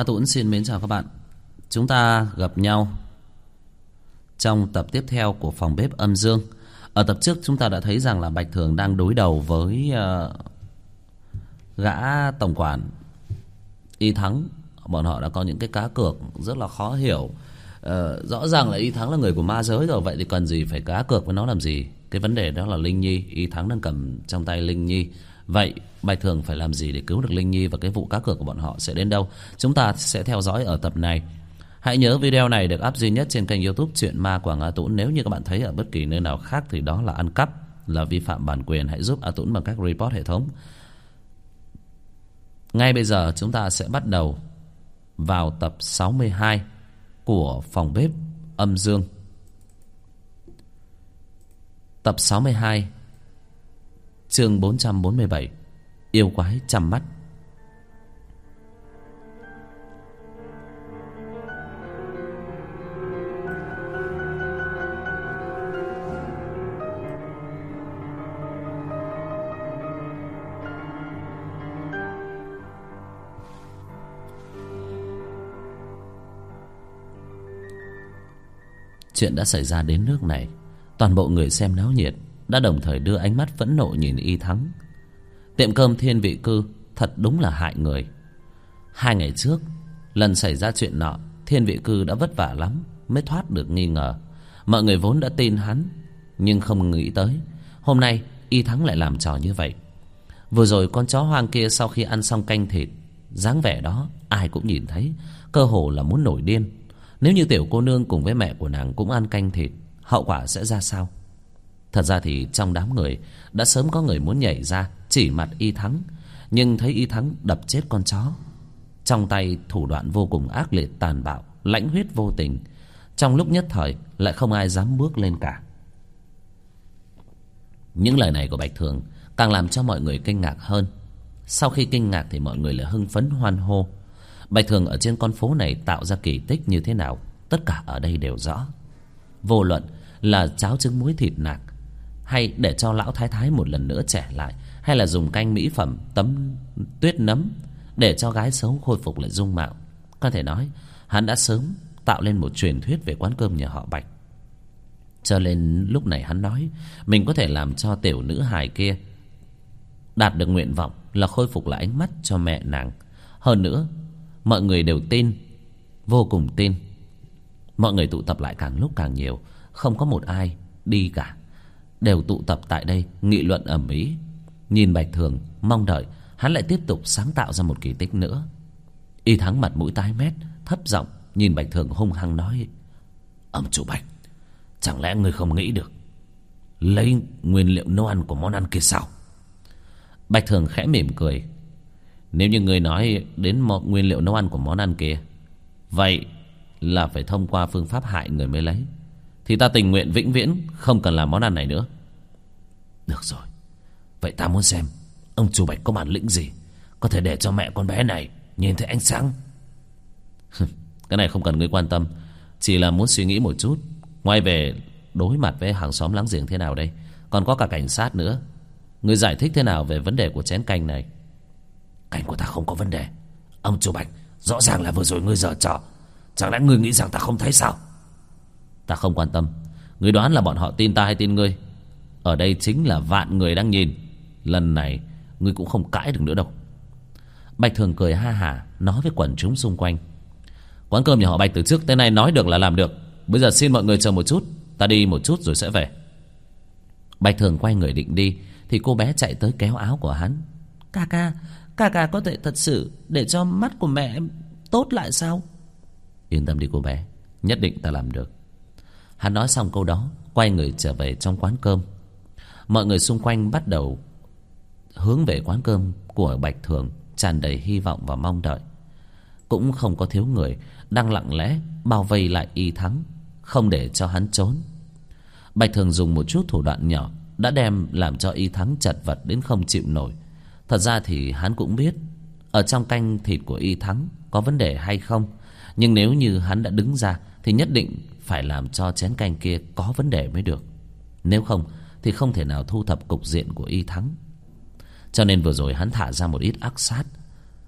A Tuấn xin mến chào các bạn. Chúng ta gặp nhau trong tập tiếp theo của Phòng Bếp Âm Dương. Ở tập trước chúng ta đã thấy rằng là Bạch Thường đang đối đầu với gã tổng quản Y Thắng. Bọn họ đã có những cái cá cược rất là khó hiểu. Rõ ràng là Y Thắng là người của ma giới rồi, vậy thì cần gì phải cá cược với nó làm gì? Cái vấn đề đó là Linh Nhi. Y Thắng đang cầm trong tay Linh Nhi. Vậy Bạch Thường phải làm gì để cứu được Linh Nhi, và cái vụ cá cược của bọn họ sẽ đến đâu? Chúng ta sẽ theo dõi ở tập này. Hãy nhớ video này được up duy nhất trên kênh YouTube Chuyện Ma Quảng A Tũng. Nếu như các bạn thấy ở bất kỳ nơi nào khác thì đó là ăn cắp, là vi phạm bản quyền. Hãy giúp A Tũng bằng cách report hệ thống. Ngay bây giờ chúng ta sẽ bắt đầu vào tập 62 của Phòng Bếp Âm Dương. Tập 62, chương 447, Yêu Quái Chăm Mắt. Chuyện đã xảy ra đến nước này, toàn bộ người xem náo nhiệt đã đồng thời đưa ánh mắt phẫn nộ nhìn Y Thắng. Tiệm cơm Thiên Vị Cư thật đúng là hại người. 2 ngày trước, lần xảy ra chuyện nọ, Thiên Vị Cư đã vất vả lắm mới thoát được nghi ngờ. Mọi người vốn đã tin hắn, nhưng không nghĩ tới hôm nay Y Thắng lại làm trò như vậy. Vừa rồi con chó hoang kia sau khi ăn xong canh thịt, dáng vẻ đó ai cũng nhìn thấy, cơ hồ là muốn nổi điên. Nếu như tiểu cô nương cùng với mẹ của nàng cũng ăn canh thịt, hậu quả sẽ ra sao? Thật ra thì trong đám người đã sớm có người muốn nhảy ra chỉ mặt Y Thắng, nhưng thấy Y Thắng đập chết con chó, trong tay thủ đoạn vô cùng ác liệt tàn bạo, lãnh huyết vô tình, trong lúc nhất thời lại không ai dám bước lên cả. Những lời này của Bạch Thường càng làm cho mọi người kinh ngạc hơn. Sau khi kinh ngạc thì mọi người lại hưng phấn hoan hô. Bạch Thường ở trên con phố này tạo ra kỳ tích như thế nào, tất cả ở đây đều rõ. Vô luận là cháo trứng muối thịt nạc, hay để cho lão thái thái một lần nữa trẻ lại, hay là dùng canh mỹ phẩm tấm tuyết nấm để cho gái xấu khôi phục lại dung mạo, có thể nói hắn đã sớm tạo lên một truyền thuyết về quán cơm nhà họ Bạch. Cho nên lúc này hắn nói mình có thể làm cho tiểu nữ hài kia đạt được nguyện vọng là khôi phục lại ánh mắt cho mẹ nàng. Hơn nữa mọi người đều tin, vô cùng tin. Mọi người tụ tập lại càng lúc càng nhiều, không có một ai đi cả, đều tụ tập tại đây nghị luận ầm ĩ, nhìn Bạch Thường mong đợi hắn lại tiếp tục sáng tạo ra một kỳ tích nữa. Y Thắng mặt mũi tái mét, thấp giọng nhìn Bạch Thường hung hăng nói: "Ông chủ Bạch, chẳng lẽ ngươi không nghĩ được lấy nguyên liệu nấu ăn của món ăn kia sao?" Bạch Thường khẽ mỉm cười: "Nếu như ngươi nói đến một nguyên liệu nấu ăn của món ăn kia, vậy là phải thông qua phương pháp hại người mới lấy, thì ta tình nguyện vĩnh viễn không cần làm món ăn này nữa." "Được rồi, vậy ta muốn xem ông chủ Bạch có bản lĩnh gì, có thể để cho mẹ con bé này nhìn thấy ánh sáng." "Cái này không cần ngươi quan tâm, chỉ là muốn suy nghĩ một chút, quay về đối mặt với hàng xóm láng giềng thế nào đây, còn có cả cảnh sát nữa. Ngươi giải thích thế nào về vấn đề của chén canh này?" "Canh của ta không có vấn đề. Ông chủ Bạch, rõ ràng là vừa rồi ngươi giở trò, chẳng lẽ ngươi nghĩ rằng ta không thấy sao?" "Ta không quan tâm. Ngươi đoán là bọn họ tin ta hay tin ngươi? Ở đây chính là vạn người đang nhìn. Lần này ngươi cũng không cãi được nữa đâu." Bạch Thường cười ha hả nói với quần chúng xung quanh: "Quán cơm nhà họ Bạch từ trước tới nay nói được là làm được. Bây giờ xin mọi người chờ một chút, ta đi một chút rồi sẽ về." Bạch Thường quay người định đi thì cô bé chạy tới kéo áo của hắn: Ca ca có thể thật sự để cho mắt của mẹ em tốt lại sao?" "Yên tâm đi cô bé, nhất định ta làm được." Hắn nói xong câu đó, quay người trở về trong quán cơm. Mọi người xung quanh bắt đầu hướng về quán cơm của Bạch Thường, tràn đầy hy vọng và mong đợi. Cũng không có thiếu người đang lặng lẽ bao vây lại Y Thắng, không để cho hắn trốn. Bạch Thường dùng một chút thủ đoạn nhỏ đã đem làm cho Y Thắng chật vật đến không chịu nổi. Thật ra thì hắn cũng biết ở trong canh thịt của Y Thắng có vấn đề hay không, nhưng nếu như hắn đã đứng ra thì nhất định phải làm cho chén canh kia có vấn đề mới được. Nếu không thì không thể nào thu thập cục diện của Y Thắng. Cho nên vừa rồi hắn thả ra một ít ác sát,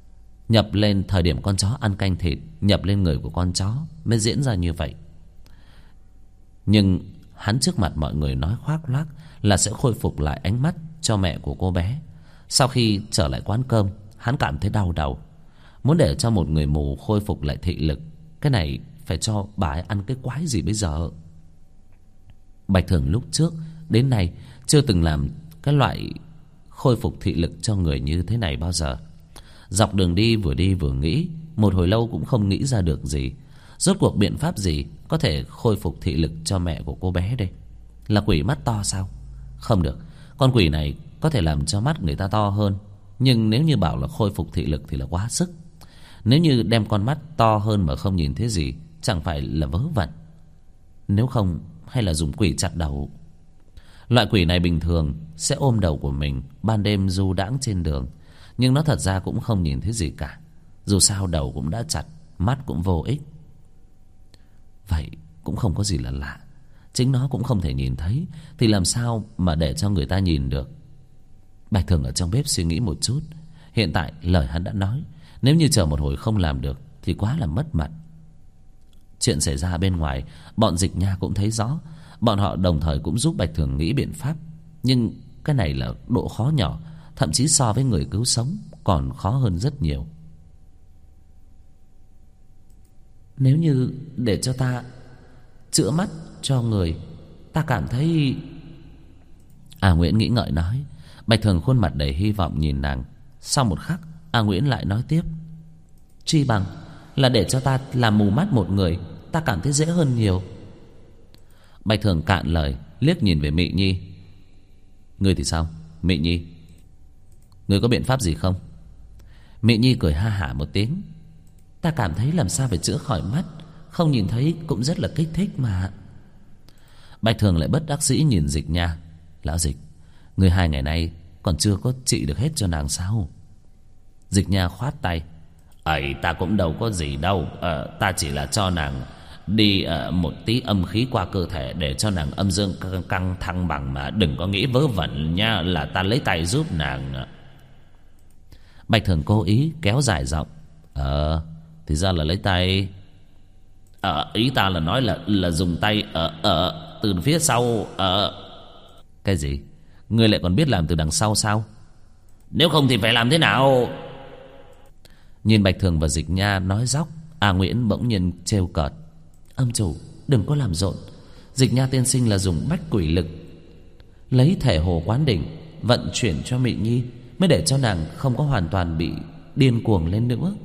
nhập lên thời điểm con chó ăn canh thịt, nhập lên người của con chó mới diễn ra như vậy. Nhưng hắn trước mặt mọi người nói khoác lác là sẽ khôi phục lại ánh mắt cho mẹ của cô bé. Sau khi trở lại quán cơm, hắn cảm thấy đau đầu. Muốn để cho một người mù khôi phục lại thị lực, cái này phải cho bà ấy ăn cái quái gì bây giờ. Bạch Thường lúc trước đến nay chưa từng làm cái loại khôi phục thị lực cho người như thế này bao giờ. Dọc đường đi vừa nghĩ, một hồi lâu cũng không nghĩ ra được gì. Rốt cuộc biện pháp gì có thể khôi phục thị lực cho mẹ của cô bé đây? Là quỷ mắt to sao? Không được, con quỷ này có thể làm cho mắt người ta to hơn, nhưng nếu như bảo là khôi phục thị lực thì là quá sức. Nếu như đem con mắt to hơn mà không nhìn thấy gì, chẳng phải là vớ vẩn. Nếu không, hay là dùng quỷ chặt đầu. Loại quỷ này bình thường sẽ ôm đầu của mình ban đêm du đãng trên đường, nhưng nó thật ra cũng không nhìn thấy gì cả. Dù sao đầu cũng đã chặt, mắt cũng vô ích. Vậy cũng không có gì là lạ. Chính nó cũng không thể nhìn thấy, thì làm sao mà để cho người ta nhìn được? Bạch Thường ở trong bếp suy nghĩ một chút. Hiện tại lời hắn đã nói, nếu như chờ một hồi không làm được thì quá là mất mặt. Chuyện xảy ra bên ngoài, bọn Dịch Nha cũng thấy rõ. Bọn họ đồng thời cũng giúp Bạch Thường nghĩ biện pháp. Nhưng cái này là độ khó nhỏ, thậm chí so với người cứu sống còn khó hơn rất nhiều. Nếu như để cho ta chữa mắt cho người, ta cảm thấy... A Nguyễn nghĩ ngợi nói. Bạch Thường khuôn mặt đầy hy vọng nhìn nàng. Sau một khắc, A Nguyễn lại nói tiếp: chi bằng là để cho ta làm mù mắt một người, ta cảm thấy dễ hơn nhiều. Bạch Thường cạn lời, liếc nhìn về Mị Nhi. Ngươi thì sao, Mị Nhi? Ngươi có biện pháp gì không? Mị Nhi cười ha hả một tiếng. Ta cảm thấy làm sao phải chữa khỏi mắt, không nhìn thấy cũng rất là kích thích mà. Bạch Thường lại bất đắc dĩ nhìn Dịch Nha. Lão Dịch, ngươi 2 ngày nay còn chưa có trị được hết cho nàng sao? Dịch Nha khoát tay. Ấy, ta cũng đâu có gì đâu. Ta chỉ là cho nàng đi một tí âm khí qua cơ thể, để cho nàng âm dương căng thăng bằng, mà đừng có nghĩ vớ vẩn nha, là ta lấy tay giúp nàng. Bạch Thường cố ý kéo dài giọng. Thì ra là lấy tay. Ý ta là nói là dùng tay từ phía sau. Cái gì? Ngươi lại còn biết làm từ đằng sau sao? Nếu không thì phải làm thế nào? Nhìn Bạch Thường và Dịch Nha nói dóc, A Nguyễn bỗng nhiên trêu cợt. Ông chủ đừng có làm rộn. Dịch Nha tiên sinh là dùng bách quỷ lực, lấy thể hồ quán đỉnh vận chuyển cho Mị Nhi, mới để cho nàng không có hoàn toàn bị điên cuồng lên nữa.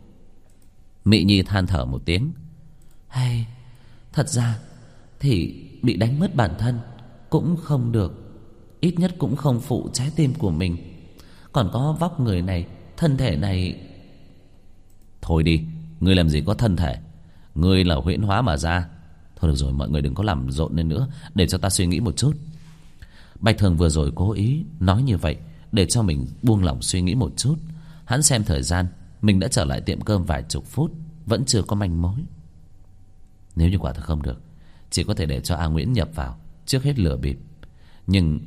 Mị Nhi than thở một tiếng. Hay, thật ra thì bị đánh mất bản thân cũng không được, ít nhất cũng không phụ trái tim của mình. Còn có vóc người này, thân thể này... Thôi đi, ngươi làm gì có thân thể, ngươi là huyễn hóa mà ra. Thôi được rồi, mọi người đừng có làm rộn lên nữa, để cho ta suy nghĩ một chút. Bạch Thường vừa rồi cố ý nói như vậy để cho mình buông lỏng suy nghĩ một chút. Hắn xem thời gian, mình đã trở lại tiệm cơm vài chục phút, vẫn chưa có manh mối. Nếu như quả thật không được, chỉ có thể để cho A Nguyễn nhập vào, trước hết lừa bịp. Nhưng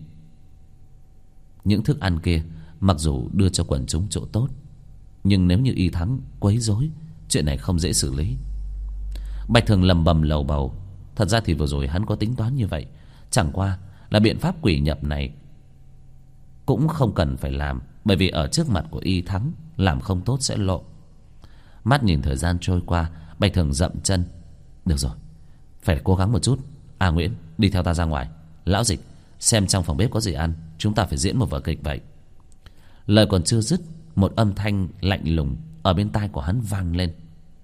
những thức ăn kia mặc dù đưa cho quần chúng chỗ tốt, nhưng nếu như Y Thắng quấy rối, chuyện này không dễ xử lý. Bạch Thường lầm bầm lầu bầu. Thật ra thì vừa rồi hắn có tính toán như vậy, chẳng qua là biện pháp quỷ nhập này cũng không cần phải làm, bởi vì ở trước mặt của Y Thắng làm không tốt sẽ lộ. Mắt nhìn thời gian trôi qua, Bạch Thường dậm chân. Được rồi, phải cố gắng một chút. A Nguyễn, đi theo ta ra ngoài. Lão Dịch, xem trong phòng bếp có gì ăn, chúng ta phải diễn một vở kịch vậy. Lời còn chưa dứt, một âm thanh lạnh lùng ở bên tai của hắn vang lên.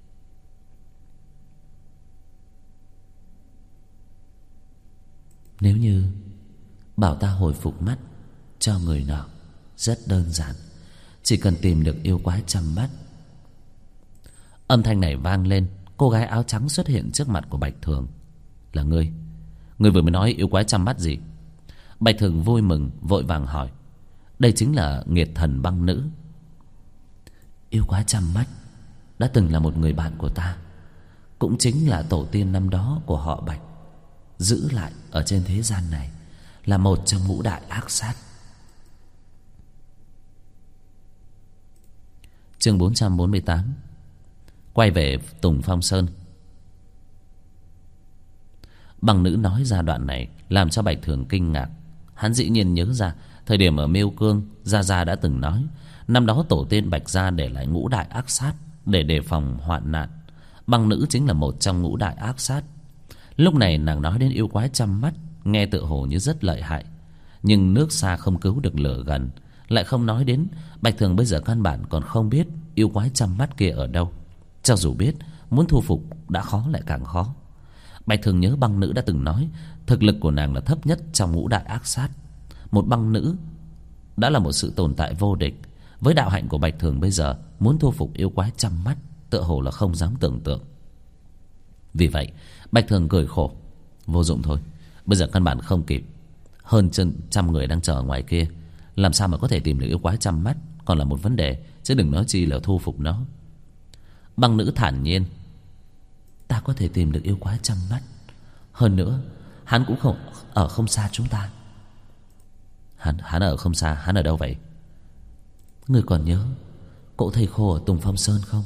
Nếu như bảo ta hồi phục mắt cho người nọ, rất đơn giản, chỉ cần tìm được yêu quái chăm mắt. Âm thanh này vang lên, cô gái áo trắng xuất hiện trước mặt của Bạch Thường. Là ngươi? Ngươi vừa mới nói yêu quái chăm mắt gì? Bạch Thường vui mừng vội vàng hỏi. Đây chính là nghiệt thần băng nữ. Yêu quái chăm mắt đã từng là một người bạn của ta, cũng chính là tổ tiên năm đó của họ Bạch, giữ lại ở trên thế gian này, là một trong ngũ đại ác sát. Chương 448. Quay về Tùng Phong Sơn. Băng nữ nói ra đoạn này làm cho Bạch Thường kinh ngạc. Hắn dĩ nhiên nhớ ra thời điểm ở Miêu Cương, Gia Gia đã từng nói năm đó tổ tiên Bạch gia để lại ngũ đại ác sát để đề phòng hoạn nạn. Băng nữ chính là một trong ngũ đại ác sát. Lúc này nàng nói đến yêu quái chăm mắt, nghe tựa hồ như rất lợi hại, nhưng nước xa không cứu được lửa gần. Lại không nói đến Bạch Thường bây giờ căn bản còn không biết yêu quái chăm mắt kia ở đâu. Cho dù biết, muốn thu phục đã khó lại càng khó. Bạch Thường nhớ băng nữ đã từng nói thực lực của nàng là thấp nhất trong ngũ đại ác sát. Một băng nữ đã là một sự tồn tại vô địch. Với đạo hạnh của Bạch Thường bây giờ, muốn thu phục yêu quái chăm mắt tựa hồ là không dám tưởng tượng. Vì vậy Bạch Thường cười khổ. Vô dụng thôi, bây giờ căn bản không kịp. Hơn trăm người đang chờ ở ngoài kia, làm sao mà có thể tìm được yêu quái chăm mắt còn là một vấn đề, chứ đừng nói chi là thu phục nó. Băng nữ thản nhiên. Ta có thể tìm được yêu quái chăm mắt. Hơn nữa hắn cũng không xa chúng ta. Hắn ở không xa. Hắn ở đâu vậy? Ngươi còn nhớ cỗ thầy khô ở Tùng Phong Sơn không?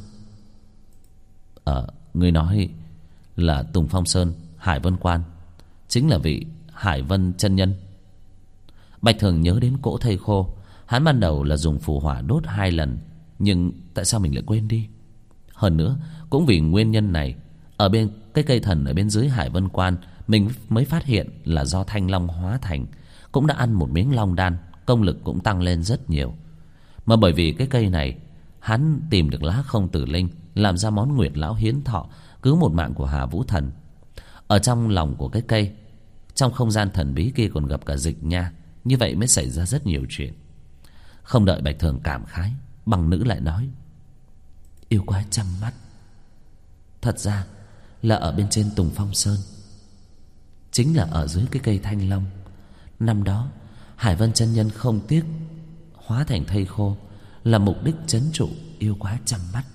Ngươi nói là Tùng Phong Sơn Hải Vân Quan, chính là vị Hải Vân chân nhân. Bạch Thường nhớ đến cỗ thầy khô. Hắn ban đầu là dùng phù hỏa đốt 2 lần, nhưng tại sao mình lại quên đi? Hơn nữa cũng vì nguyên nhân này, ở bên cái cây thần ở bên dưới Hải Vân Quan, mình mới phát hiện là do thanh long hóa thành, cũng đã ăn một miếng long đan, công lực cũng tăng lên rất nhiều. Mà bởi vì cái cây này, hắn tìm được lá không tử linh, làm ra món Nguyệt Lão hiến thọ, cứu một mạng của Hà Vũ Thần. Ở trong lòng của cái cây, trong không gian thần bí kia còn gặp cả Dịch Nha. Như vậy mới xảy ra rất nhiều chuyện. Không đợi Bạch Thường cảm khái, băng nữ lại nói: yêu quái chăm mắt thật ra là ở bên trên Tùng Phong Sơn, chính là ở dưới cái cây thanh long. Năm đó Hải Vân chân nhân không tiếc hóa thành thây khô, là mục đích trấn trụ yêu quái chăm mắt.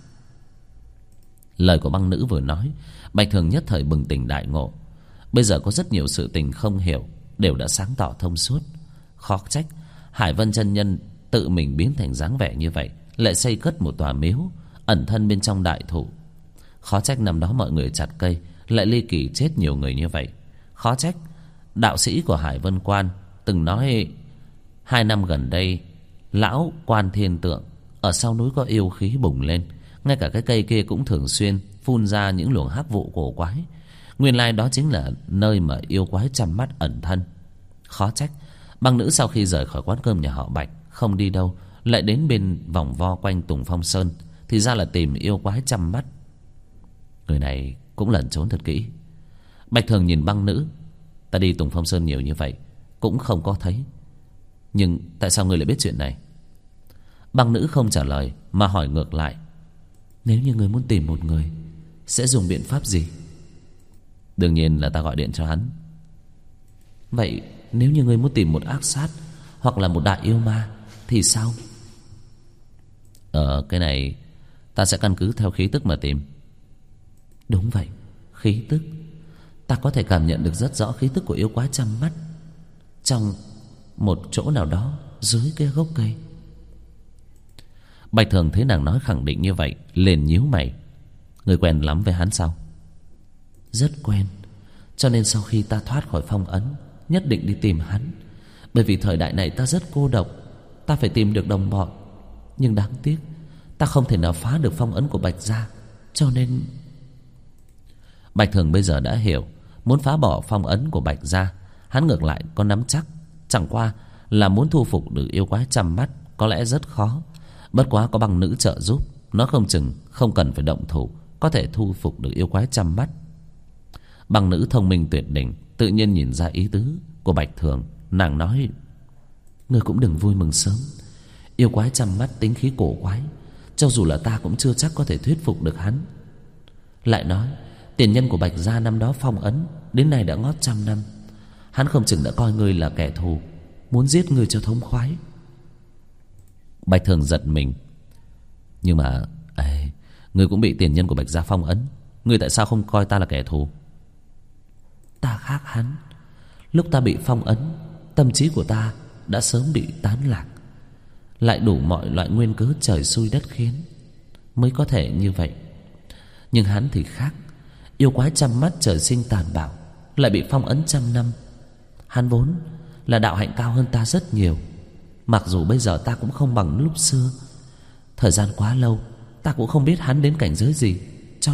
Lời của băng nữ vừa nói, Bạch Thường nhất thời bừng tỉnh đại ngộ. Bây giờ có rất nhiều sự tình không hiểu đều đã sáng tỏ thông suốt. Khó trách Hải Vân chân nhân tự mình biến thành dáng vẻ như vậy, lại xây cất một tòa miếu ẩn thân bên trong đại thụ. Khó trách năm đó mọi người chặt cây lại ly kỳ chết nhiều người như vậy. Khó trách đạo sĩ của Hải Vân Quan từng nói 2 năm gần đây lão Quan Thiên Tượng ở sau núi có yêu khí bùng lên, ngay cả cái cây kia cũng thường xuyên phun ra những luồng hắc vụ cổ quái. Nguyên lai đó chính là nơi mà yêu quái chăm mắt ẩn thân. Khó trách băng nữ sau khi rời khỏi quán cơm nhà họ Bạch không đi đâu, lại đến bên vòng vo quanh Tùng Phong Sơn, thì ra là tìm yêu quái chăm mắt. Người này cũng lẩn trốn thật kỹ. Bạch Thường nhìn băng nữ: ta đi Tùng Phong Sơn nhiều như vậy cũng không có thấy, nhưng tại sao ngươi lại biết chuyện này? Băng nữ không trả lời mà hỏi ngược lại: nếu như ngươi muốn tìm một người, sẽ dùng biện pháp gì? Đương nhiên là ta gọi điện cho hắn. Vậy nếu như ngươi muốn tìm một ác sát hoặc là một đại yêu ma thì sao? Cái này ta sẽ căn cứ theo khí tức mà tìm. Đúng vậy, khí tức. Ta có thể cảm nhận được rất rõ khí tức của yêu quái chăm mắt trong một chỗ nào đó dưới cái gốc cây. Bạch Thường thấy nàng nói khẳng định như vậy, liền nhíu mày: người quen lắm với hắn sao? Rất quen, cho nên sau khi ta thoát khỏi phong ấn, nhất định đi tìm hắn. Bởi vì thời đại này ta rất cô độc, ta phải tìm được đồng bọn. Nhưng đáng tiếc ta không thể nào phá được phong ấn của Bạch gia, cho nên... Bạch Thường bây giờ đã hiểu, muốn phá bỏ phong ấn của Bạch gia, hắn ngược lại có nắm chắc. Chẳng qua là muốn thu phục được yêu quái chăm mắt có lẽ rất khó. Bất quá có băng nữ trợ giúp, nó không chừng không cần phải động thủ, có thể thu phục được yêu quái chăm mắt. Băng nữ thông minh tuyệt đỉnh, tự nhiên nhìn ra ý tứ của Bạch Thường. Nàng nói: ngươi cũng đừng vui mừng sớm. Yêu quái chăm mắt tính khí cổ quái, cho dù là ta cũng chưa chắc có thể thuyết phục được hắn. Lại nói tiền nhân của Bạch gia năm đó phong ấn đến nay đã ngót 100 năm, hắn không chừng đã coi ngươi là kẻ thù, muốn giết ngươi cho thống khoái. Bạch Thường giật mình: nhưng mà ngươi cũng bị tiền nhân của Bạch gia phong ấn, ngươi tại sao không coi ta là kẻ thù? Ta khác hắn. Lúc ta bị phong ấn, tâm trí của ta đã sớm bị tán lạc, lại đủ mọi loại nguyên cớ trời xui đất khiến, mới có thể như vậy. Nhưng hắn thì khác. Yêu quái trăm mắt trời sinh tàn bạo, lại bị phong ấn trăm năm. Hắn vốn là đạo hạnh cao hơn ta rất nhiều. Mặc dù bây giờ ta cũng không bằng lúc xưa, thời gian quá lâu, ta cũng không biết hắn đến cảnh giới gì. Cho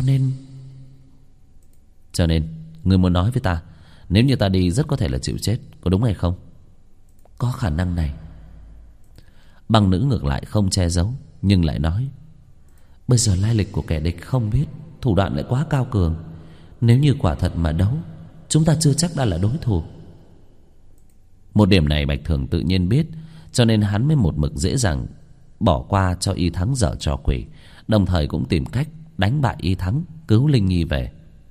nên ngươi muốn nói với ta, nếu như ta đi rất có thể là chịu chết, có đúng hay không? Có khả năng này. Băng nữ ngược lại không che giấu, nhưng lại nói: bây giờ lai lịch của kẻ địch không biết, thủ đoạn lại quá cao cường. Nếu như quả thật mà đấu, chúng ta chưa chắc đã là đối thủ. Một điểm này Bạch Thường tự nhiên biết, cho nên hắn mới một mực dễ dàng bỏ qua cho Y Thắng giở trò quỷ, đồng thời cũng tìm cách đánh bại Y Thắng, cứu Linh Nhi về.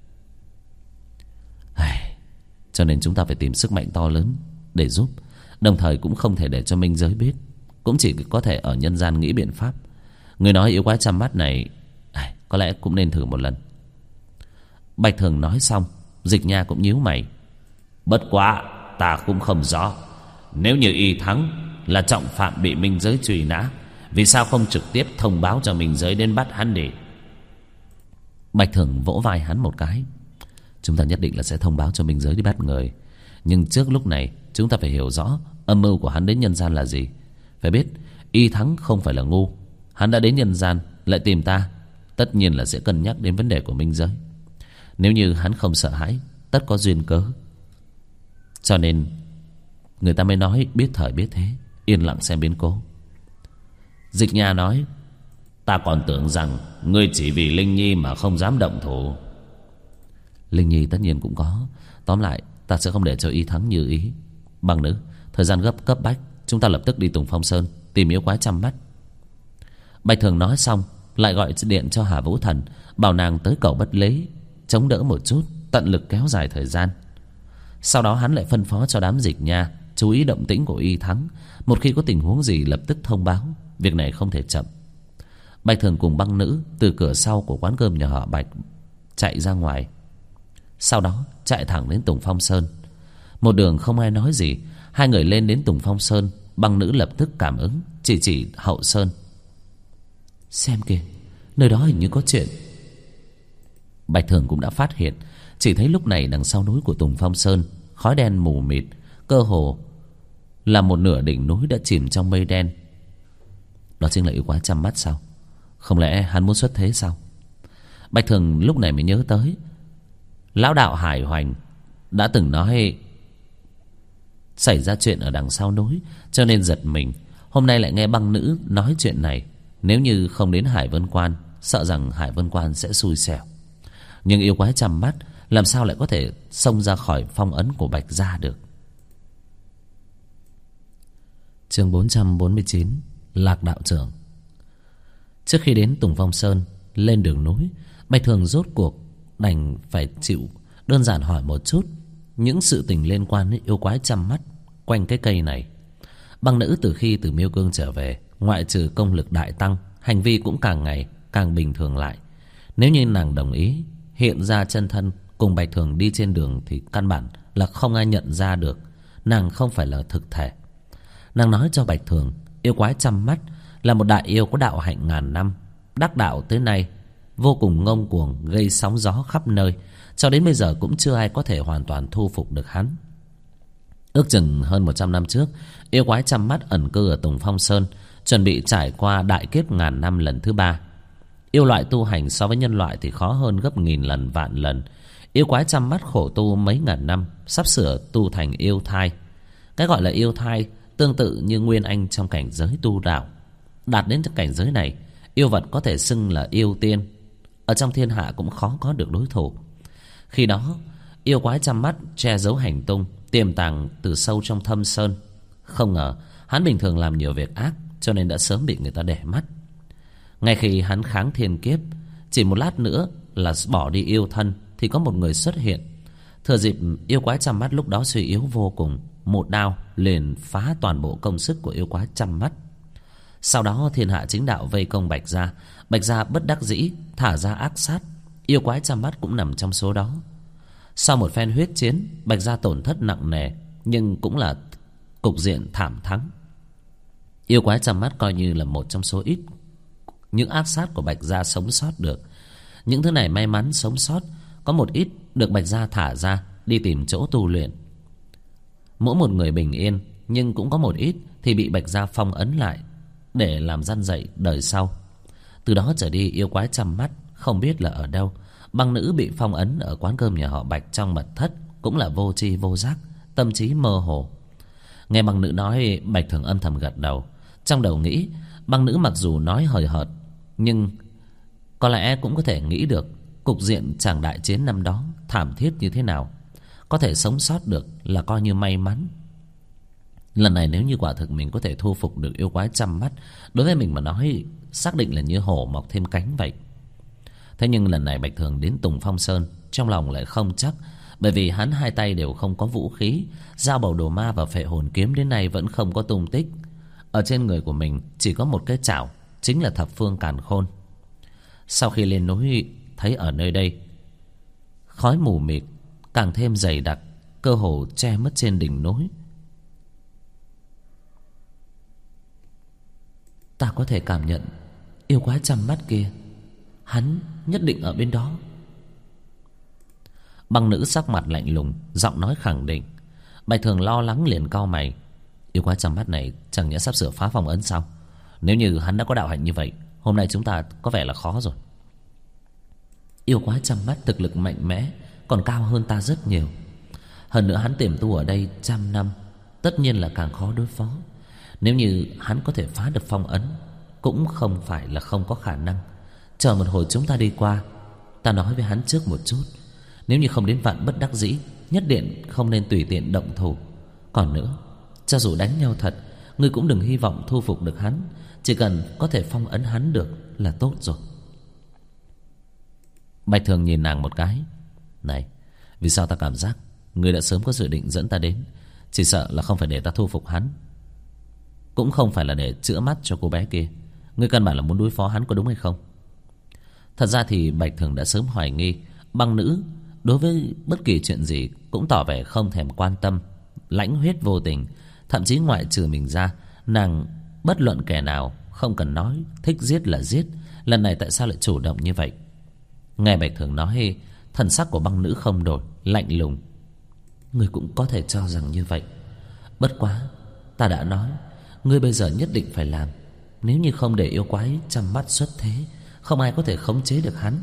Cho nên chúng ta phải tìm sức mạnh to lớn để giúp, đồng thời cũng không thể để cho minh giới biết, cũng chỉ có thể ở nhân gian nghĩ biện pháp. Người nói yêu quái trăm mắt này có lẽ cũng nên thử một lần. Bạch Thường nói xong, Dịch Nha cũng nhíu mày. Bất quá ta cũng không rõ, nếu như Y Thắng là trọng phạm bị minh giới truy nã, vì sao không trực tiếp thông báo cho minh giới đến bắt hắn đi? Bạch Thường vỗ vai hắn một cái. Chúng ta nhất định là sẽ thông báo cho minh giới đi bắt người, nhưng trước lúc này chúng ta phải hiểu rõ âm mưu của hắn đến nhân gian là gì. Phải biết Y Thắng không phải là ngu. Hắn đã đến nhân gian lại tìm ta, tất nhiên là sẽ cân nhắc đến vấn đề của minh giới. Nếu như hắn không sợ hãi, tất có duyên cớ. Cho nên người ta mới nói biết thời biết thế, yên lặng xem biến cố. Dịch Nha nói: ta còn tưởng rằng ngươi chỉ vì Linh Nhi mà không dám động thủ. Linh Nhi tất nhiên cũng có. Tóm lại ta sẽ không để cho Y Thắng như ý. Bằng nữ, thời gian cấp bách, chúng ta lập tức đi Tùng Phong Sơn tìm yêu quái trăm mắt. Bạch Thường nói xong lại gọi điện cho Hà Vũ Thần, bảo nàng tới cầu Bất Lý chống đỡ một chút, tận lực kéo dài thời gian. Sau đó hắn lại phân phó cho đám Dịch Nha chú ý động tĩnh của Y Thắng, một khi có tình huống gì lập tức thông báo, việc này không thể chậm. Bạch Thường cùng băng nữ từ cửa sau của quán cơm nhà họ Bạch chạy ra ngoài, sau đó chạy thẳng đến Tùng Phong Sơn. Một đường không ai nói gì, hai người lên đến Tùng Phong Sơn. Băng nữ lập tức cảm ứng, chỉ hậu sơn. Xem kìa, nơi đó hình như có chuyện. Bạch Thường cũng đã phát hiện, chỉ thấy lúc này đằng sau núi của Tùng Phong Sơn, khói đen mù mịt, cơ hồ là một nửa đỉnh núi đã chìm trong mây đen. Đó chính là yêu quái trăm mắt sao? Không lẽ hắn muốn xuất thế sao? Bạch Thường lúc này mới nhớ tới lão đạo Hải Hoành đã từng nói xảy ra chuyện ở đằng sau núi, cho nên giật mình. Hôm nay lại nghe băng nữ nói chuyện này, nếu như không đến Hải Vân Quan, sợ rằng Hải Vân Quan sẽ xui xẻo. Nhưng yêu quái trăm mắt làm sao lại có thể xông ra khỏi phong ấn của Bạch gia được? Chương 449, Lạc đạo trưởng. Trước khi đến Tùng Phong Sơn, lên đường núi, Bạch Thường rốt cuộc đành phải chịu đơn giản hỏi một chút những sự tình liên quan đến yêu quái trăm mắt quanh cái cây này. Băng nữ từ khi từ Miêu Cương trở về, ngoại trừ công lực đại tăng, hành vi cũng càng ngày càng bình thường lại. Nếu như nàng đồng ý hiện ra chân thân cùng Bạch Thường đi trên đường thì căn bản là không ai nhận ra được nàng không phải là thực thể. Nàng nói cho Bạch Thường, yêu quái trăm mắt là một đại yêu có đạo hạnh ngàn năm, đắc đạo tới nay, vô cùng ngông cuồng, gây sóng gió khắp nơi, cho đến bây giờ cũng chưa ai có thể hoàn toàn thu phục được hắn. Ước chừng hơn 100 năm trước, yêu quái trăm mắt ẩn cư ở Tùng Phong Sơn, chuẩn bị trải qua đại kiếp ngàn năm lần thứ 3. Yêu loại tu hành so với nhân loại thì khó hơn gấp nghìn lần vạn lần. Yêu quái trăm mắt khổ tu mấy ngàn năm, sắp sửa tu thành yêu thai. Cái gọi là yêu thai tương tự như Nguyên Anh trong cảnh giới tu đạo. Đạt đến cảnh giới này, yêu vật có thể xưng là yêu tiên, ở trong thiên hạ cũng khó có được đối thủ. Khi đó yêu quái trăm mắt che giấu hành tung, tiềm tàng từ sâu trong thâm sơn. Không ngờ hắn bình thường làm nhiều việc ác, cho nên đã sớm bị người ta để mắt. Ngay khi hắn kháng thiên kiếp, chỉ một lát nữa là bỏ đi yêu thân, thì có một người xuất hiện. Thừa dịp yêu quái trăm mắt lúc đó suy yếu vô cùng, một đao liền phá toàn bộ công sức của yêu quái trăm mắt. Sau đó thiên hạ chính đạo vây công Bạch gia. Bạch gia bất đắc dĩ thả ra ác sát, yêu quái trăm mắt cũng nằm trong số đó. Sau một phen huyết chiến, Bạch gia tổn thất nặng nề, nhưng cũng là cục diện thảm thắng. Yêu quái trăm mắt coi như là một trong số ít những ác sát của Bạch gia sống sót được. Những thứ này may mắn sống sót, có một ít được Bạch gia thả ra đi tìm chỗ tu luyện. Mỗi một người bình yên, nhưng cũng có một ít thì bị Bạch gia phong ấn lại để làm răn dạy đời sau. Từ đó trở đi, yêu quái chăm mắt không biết là ở đâu. Băng nữ bị phong ấn ở quán cơm nhà họ Bạch trong mật thất cũng là vô tri vô giác, tâm trí mơ hồ. Nghe băng nữ nói, Bạch Thường âm thầm gật đầu. Trong đầu nghĩ, băng nữ mặc dù nói hời hợt, nhưng có lẽ cũng có thể nghĩ được cục diện chàng đại chiến năm đó thảm thiết như thế nào. Có thể sống sót được là coi như may mắn. Lần này nếu như quả thực mình có thể thu phục được yêu quái chăm mắt, đối với mình mà nói, xác định là như hổ mọc thêm cánh vậy. Thế nhưng lần này Bạch Thường đến Tùng Phong Sơn, trong lòng lại không chắc. Bởi vì hắn hai tay đều không có vũ khí, dao bầu đồ ma và phệ hồn kiếm đến nay vẫn không có tung tích. Ở trên người của mình chỉ có một cái chảo, chính là thập phương càn khôn. Sau khi lên núi, thấy ở nơi đây khói mù mịt càng thêm dày đặc, cơ hồ che mất trên đỉnh núi. Ta có thể cảm nhận yêu quái chăm mắt kia, hắn nhất định ở bên đó. Băng nữ sắc mặt lạnh lùng, giọng nói khẳng định. Bạch Thường lo lắng liền cau mày. Yêu quái chăm mắt này chẳng nhẽ sắp sửa phá phong ấn sao? Nếu như hắn đã có đạo hạnh như vậy, hôm nay chúng ta có vẻ là khó rồi. Yêu quái chăm mắt thực lực mạnh mẽ, còn cao hơn ta rất nhiều. Hơn nữa hắn tiềm tu ở đây trăm năm, tất nhiên là càng khó đối phó. Nếu như hắn có thể phá được phong ấn, cũng không phải là không có khả năng. Chờ một hồi chúng ta đi qua, ta nói với hắn trước một chút. Nếu như không đến vạn bất đắc dĩ, nhất định không nên tùy tiện động thủ. Còn nữa, cho dù đánh nhau thật, ngươi cũng đừng hy vọng thu phục được hắn. Chỉ cần có thể phong ấn hắn được là tốt rồi. Bạch Thường nhìn nàng một cái. Này, vì sao ta cảm giác ngươi đã sớm có dự định dẫn ta đến? Chỉ sợ là không phải để ta thu phục hắn, cũng không phải là để chữa mắt cho cô bé kia. Ngươi căn bản là muốn đối phó hắn, có đúng hay không? Thật ra thì Bạch Thường đã sớm hoài nghi băng nữ đối với bất kỳ chuyện gì cũng tỏ vẻ không thèm quan tâm, lãnh huyết vô tình. Thậm chí ngoại trừ mình ra, nàng bất luận kẻ nào không cần nói, thích giết là giết. Lần này tại sao lại chủ động như vậy? Nghe Bạch Thường nói, thần sắc của băng nữ không đổi, lạnh lùng. Ngươi cũng có thể cho rằng như vậy. Bất quá ta đã nói, ngươi bây giờ nhất định phải làm. Nếu như không để yêu quái chăm mắt xuất thế, không ai có thể khống chế được hắn.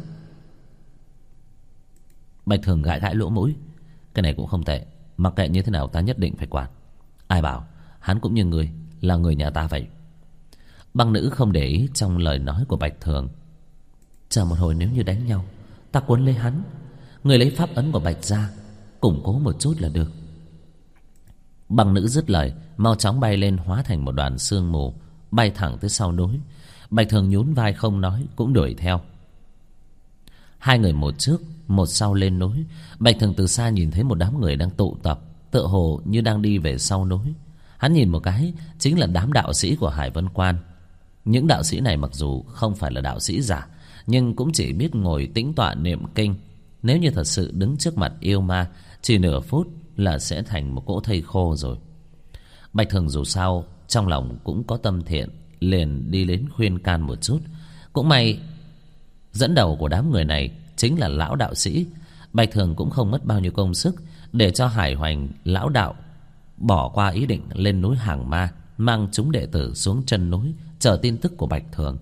Bạch Thường gãi gãi lỗ mũi. Cái này cũng không tệ, mặc kệ như thế nào ta nhất định phải quản. Ai bảo hắn cũng như người, là người nhà ta vậy. Băng nữ không để ý trong lời nói của Bạch Thường. Chờ một hồi, nếu như đánh nhau, ta cuốn lấy hắn, người lấy pháp ấn của Bạch gia củng cố một chút là được. Băng nữ dứt lời, mau chóng bay lên, hóa thành một đoàn sương mù, bay thẳng tới sau núi. Bạch Thường nhún vai không nói, cũng đuổi theo. Hai người một trước một sau lên núi. Bạch Thường từ xa nhìn thấy một đám người đang tụ tập, tựa hồ như đang đi về sau núi. Hắn nhìn một cái, chính là đám đạo sĩ của Hải Vân Quan. Những đạo sĩ này mặc dù không phải là đạo sĩ giả, nhưng cũng chỉ biết ngồi tĩnh tọa niệm kinh. Nếu như thật sự đứng trước mặt yêu ma, chỉ nửa phút là sẽ thành một cỗ thây khô rồi. Bạch Thường dù sao trong lòng cũng có tâm thiện, liền đi đến khuyên can một chút. Cũng may dẫn đầu của đám người này chính là lão đạo sĩ. Bạch Thường cũng không mất bao nhiêu công sức để cho Hải Hoành lão đạo bỏ qua ý định lên núi hàng ma, mang chúng đệ tử xuống chân núi chờ tin tức của Bạch Thường.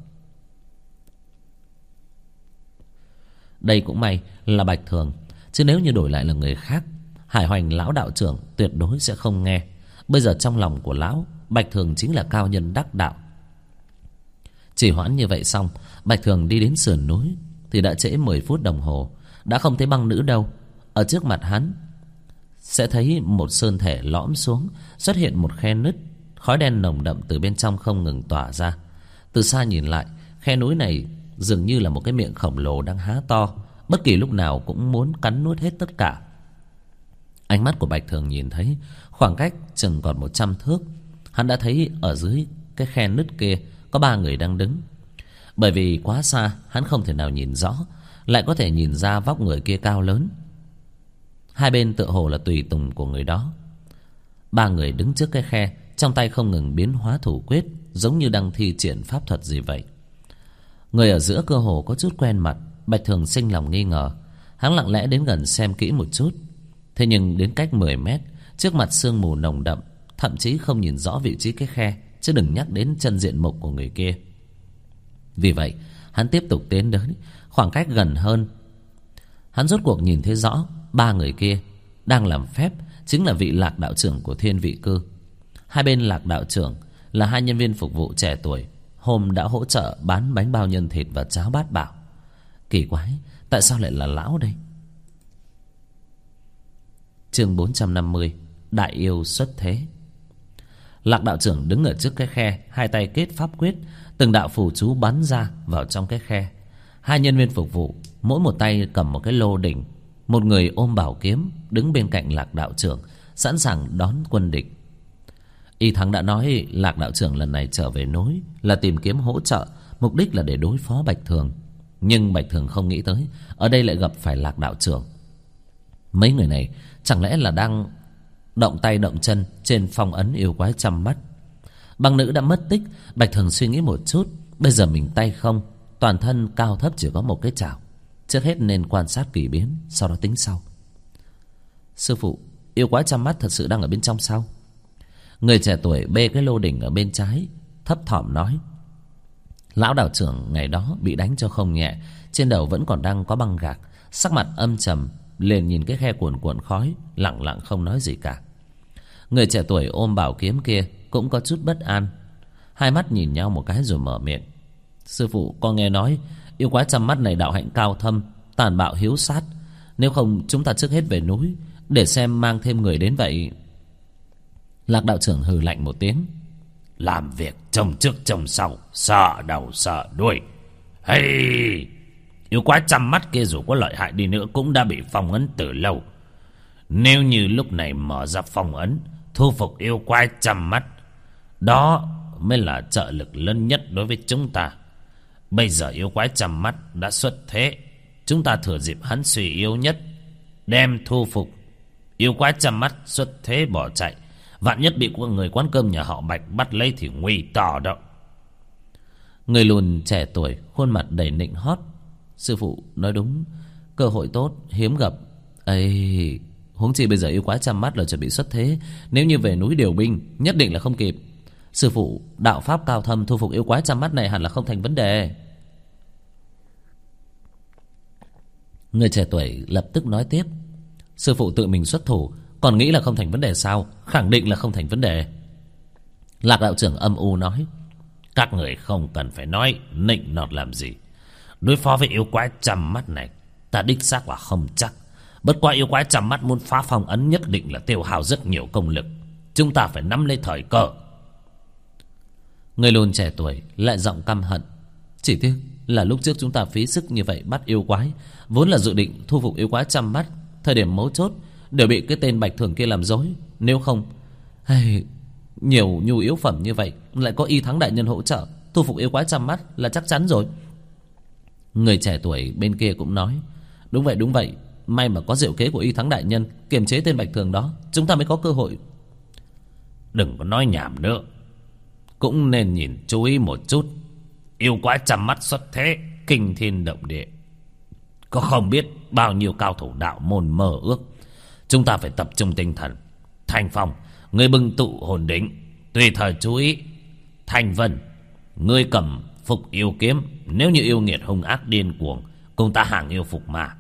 Đây cũng may là Bạch Thường, chứ nếu như đổi lại là người khác, Hải Hoành lão đạo trưởng tuyệt đối sẽ không nghe. Bây giờ trong lòng của lão, Bạch Thường chính là cao nhân đắc đạo. Chỉ hoãn như vậy xong, Bạch Thường đi đến sườn núi thì đã trễ 10 phút đồng hồ. Đã không thấy băng nữ đâu. Ở trước mặt hắn sẽ thấy một sơn thể lõm xuống, xuất hiện một khe nứt. Khói đen nồng đậm từ bên trong không ngừng tỏa ra. Từ xa nhìn lại, khe núi này dường như là một cái miệng khổng lồ đang há to, bất kỳ lúc nào cũng muốn cắn nuốt hết tất cả. Ánh mắt của Bạch Thường nhìn thấy khoảng cách chừng còn 100 thước. Hắn đã thấy ở dưới cái khe nứt kia có 3 người đang đứng. Bởi vì quá xa, hắn không thể nào nhìn rõ, lại có thể nhìn ra vóc người kia cao lớn. Hai bên tựa hồ là tùy tùng của người đó. 3 người đứng trước cái khe, trong tay không ngừng biến hóa thủ quyết, giống như đang thi triển pháp thuật gì vậy. Người ở giữa cơ hồ có chút quen mặt. Bạch Thường sinh lòng nghi ngờ. Hắn lặng lẽ đến gần xem kỹ một chút. Thế nhưng đến cách 10 mét, trước mặt sương mù nồng đậm, thậm chí không nhìn rõ vị trí cái khe, chứ đừng nhắc đến chân diện mục của người kia. Vì vậy hắn tiếp tục tiến đến. Khoảng cách gần hơn, hắn rốt cuộc nhìn thấy rõ 3 người kia đang làm phép chính là vị Lạc đạo trưởng của Thiên Vị Cư. Hai bên Lạc đạo trưởng là 2 nhân viên phục vụ trẻ tuổi hôm đã hỗ trợ bán bánh bao nhân thịt và cháo bát bảo. Kỳ quái, tại sao lại là lão đây? Chương 450, Đại yêu xuất thế. Lạc đạo trưởng đứng ở trước cái khe, hai tay kết pháp quyết, từng đạo phù chú bắn ra vào trong cái khe. 2 nhân viên phục vụ mỗi một tay cầm một cái lô đỉnh, một người ôm bảo kiếm đứng bên cạnh Lạc đạo trưởng, sẵn sàng đón quân địch. Y Thắng đã nói Lạc đạo trưởng lần này trở về núi là tìm kiếm hỗ trợ, mục đích là để đối phó Bạch Thường. Nhưng Bạch Thường không nghĩ tới ở đây lại gặp phải Lạc đạo trưởng. Mấy người này chẳng lẽ là đang động tay động chân trên phong ấn yêu quái trăm mắt? Băng nữ đã mất tích. Bạch Thường suy nghĩ một chút, bây giờ mình tay không, toàn thân cao thấp chỉ có một cái chảo. Trước hết nên quan sát kỳ biến, sau đó tính sau. Sư phụ, yêu quái trăm mắt thật sự đang ở bên trong sao? Người trẻ tuổi bê cái lô đỉnh ở bên trái, thấp thỏm nói. Lão đạo trưởng ngày đó bị đánh cho không nhẹ, trên đầu vẫn còn đang có băng gạc, sắc mặt âm trầm, liền nhìn cái khe cuồn cuộn khói, lặng lặng không nói gì cả. Người trẻ tuổi ôm bảo kiếm kia cũng có chút bất an, hai mắt nhìn nhau một cái rồi mở miệng. Sư phụ, con nghe nói yêu quái trăm mắt này đạo hạnh cao thâm, tàn bạo hiếu sát. Nếu không chúng ta trước hết về núi để xem mang thêm người đến vậy. Lạc đạo trưởng hừ lạnh một tiếng. Làm việc trông trước trông sau, sợ đầu sợ đuôi. Hey, yêu quái trăm mắt kia dù có lợi hại đi nữa cũng đã bị phong ấn từ lâu. Nếu như lúc này mở ra phong ấn, thu phục yêu quái trăm mắt, đó mới là trợ lực lớn nhất đối với chúng ta. Bây giờ yêu quái trăm mắt đã xuất thế, chúng ta thừa dịp hắn suy yếu nhất, đem thu phục. Yêu quái trăm mắt xuất thế bỏ chạy, vạn nhất bị người quán cơm nhà họ Bạch bắt lấy thì nguy to đó. Người lùn trẻ tuổi khuôn mặt đầy nịnh hót. Sư phụ nói đúng, cơ hội tốt hiếm gặp. Ây, huống chi bây giờ yêu quái trăm mắt là chuẩn bị xuất thế, nếu như về núi điều binh nhất định là không kịp. Sư phụ, đạo pháp cao thâm, thu phục yêu quái trăm mắt này hẳn là không thành vấn đề. Người trẻ tuổi lập tức nói tiếp. Sư phụ tự mình xuất thủ, còn nghĩ là không thành vấn đề sao? Khẳng định là không thành vấn đề. Lạc đạo trưởng âm u nói. Các người không cần phải nói nịnh nọt làm gì. Đối phó với yêu quái trăm mắt này, ta đích xác là không chắc. Bất qua yêu quái trăm mắt muốn phá phong ấn nhất định là tiêu hao rất nhiều công lực. Chúng ta phải nắm lấy thời cơ. Người lùn trẻ tuổi lại giọng căm hận. Chỉ tiếc là lúc trước chúng ta phí sức như vậy bắt yêu quái, vốn là dự định thu phục yêu quái trăm mắt, thời điểm mấu chốt đều bị cái tên Bạch Thường kia làm dối. Nếu không, nhiều nhu yếu phẩm như vậy, lại có Y Thắng đại nhân hỗ trợ, thu phục yêu quái trăm mắt là chắc chắn rồi. Người trẻ tuổi bên kia cũng nói. Đúng vậy, đúng vậy. May mà có diệu kế của Y Thắng đại nhân kiềm chế tên Bạch Thường đó, chúng ta mới có cơ hội. Đừng có nói nhảm nữa, cũng nên nhìn chú ý một chút. Yêu quái trăm mắt xuất thế, kinh thiên động địa, có không biết bao nhiêu cao thủ đạo môn mơ ước. Chúng ta phải tập trung tinh thần. Thanh Phong, ngươi bưng tụ hồn đỉnh, tùy thời chú ý. Thanh Vân, ngươi cầm phục yêu kiếm, nếu như yêu nghiệt hung ác điên cuồng, cùng ta hàng yêu phục ma.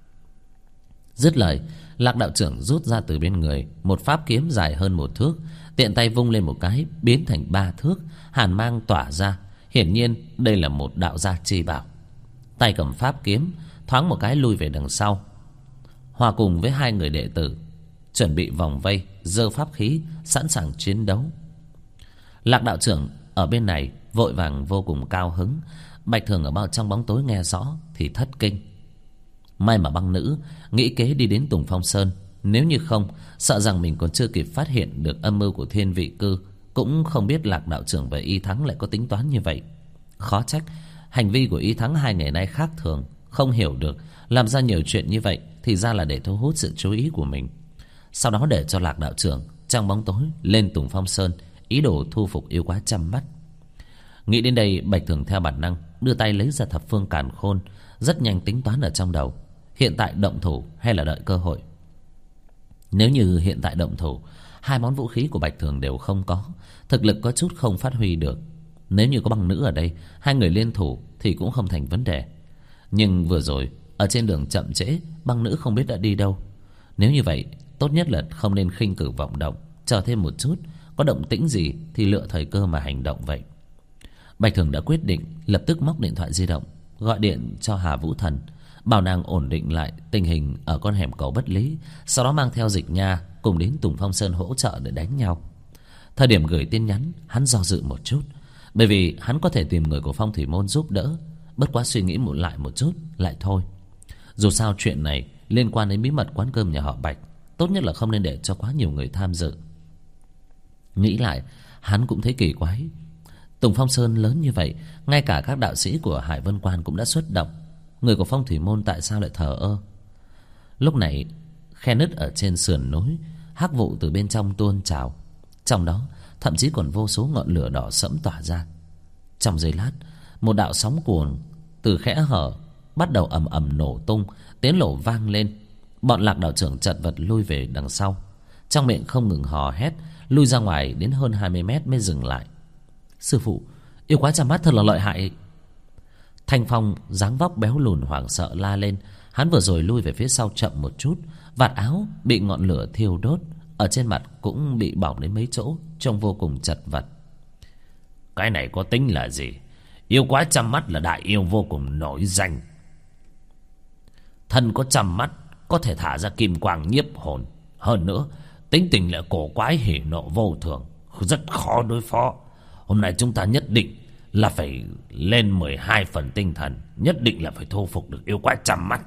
Dứt lời, Lạc đạo trưởng rút ra từ bên người một pháp kiếm dài hơn 1 thước, tiện tay vung lên một cái biến thành 3 thước, hàn mang tỏa ra. Hiển nhiên đây là một đạo gia chi bảo. Tay cầm pháp kiếm, thoáng một cái lui về đằng sau, hòa cùng với 2 người đệ tử, chuẩn bị vòng vây, giơ pháp khí, sẵn sàng chiến đấu. Lạc đạo trưởng ở bên này vội vàng vô cùng cao hứng. Bạch Thường ở trong bóng tối nghe rõ thì thất kinh. May mà băng nữ nghĩ kế đi đến Tùng Phong Sơn, nếu như không, sợ rằng mình còn chưa kịp phát hiện được âm mưu của Thiên Vị Cư, cũng không biết Lạc đạo trưởng và Y Thắng lại có tính toán như vậy. Khó trách hành vi của Y Thắng 2 ngày nay khác thường, không hiểu được làm ra nhiều chuyện như vậy thì ra là để thu hút sự chú ý của mình. Sau đó để cho Lạc đạo trưởng trong bóng tối lên Tùng Phong Sơn, ý đồ thu phục yêu quái trăm mắt. Nghĩ đến đây, Bạch Thường theo bản năng đưa tay lấy ra thập phương càn khôn, rất nhanh tính toán ở trong đầu. Hiện tại động thủ hay là đợi cơ hội? Nếu như hiện tại động thủ, hai món vũ khí của Bạch Thường đều không có, thực lực có chút không phát huy được. Nếu như có băng nữ ở đây, hai người liên thủ thì cũng không thành vấn đề. Nhưng vừa rồi ở trên đường chậm trễ, băng nữ không biết đã đi đâu. Nếu như vậy, tốt nhất là không nên khinh cử vọng động, chờ thêm một chút, có động tĩnh gì thì lựa thời cơ mà hành động vậy. Bạch Thường đã quyết định, lập tức móc điện thoại di động, gọi điện cho Hà Vũ Thần, bảo nàng ổn định lại tình hình ở con hẻm cầu Bất Lý, sau đó mang theo Dịch Nha cùng đến Tùng Phong Sơn hỗ trợ để đánh nhau. Thời điểm gửi tin nhắn, hắn do dự một chút, bởi vì hắn có thể tìm người của Phong Thủy Môn giúp đỡ, bất quá suy nghĩ lại một chút lại thôi. Dù sao chuyện này liên quan đến bí mật quán cơm nhà họ Bạch, tốt nhất là không nên để cho quá nhiều người tham dự. Nghĩ lại, hắn cũng thấy kỳ quái. Tùng Phong Sơn lớn như vậy, ngay cả các đạo sĩ của Hải Vân Quan cũng đã xuất động, người của Phong Thủy Môn tại sao lại thờ ơ? Lúc này, khe nứt ở trên sườn núi, hắc vụ từ bên trong tuôn trào, trong đó thậm chí còn vô số ngọn lửa đỏ sẫm tỏa ra. Trong giây lát, một đạo sóng cuồng từ kẽ hở bắt đầu ầm ầm nổ tung, tiếng nổ vang lên. Bọn Lạc đạo trưởng chật vật lui về đằng sau, trong miệng không ngừng hò hét, lui ra ngoài đến hơn 20 mét mới dừng lại. Sư phụ, yêu quái chăm mắt thật là lợi hại. Thanh Phong dáng vóc béo lùn hoảng sợ la lên. Hắn vừa rồi lui về phía sau chậm một chút, vạt áo bị ngọn lửa thiêu đốt, ở trên mặt cũng bị bỏng đến mấy chỗ, trông vô cùng chật vật. Cái này có tính là gì? Yêu quái chăm mắt là đại yêu vô cùng nổi danh. Thân có chăm mắt, có thể thả ra kim quang nhiếp hồn. Hơn nữa, tính tình lại cổ quái hỉ nộ vô thường, rất khó đối phó. Hôm nay chúng ta nhất định là phải lên 12 phần tinh thần, nhất định là phải thu phục được yêu quái chăm mắt.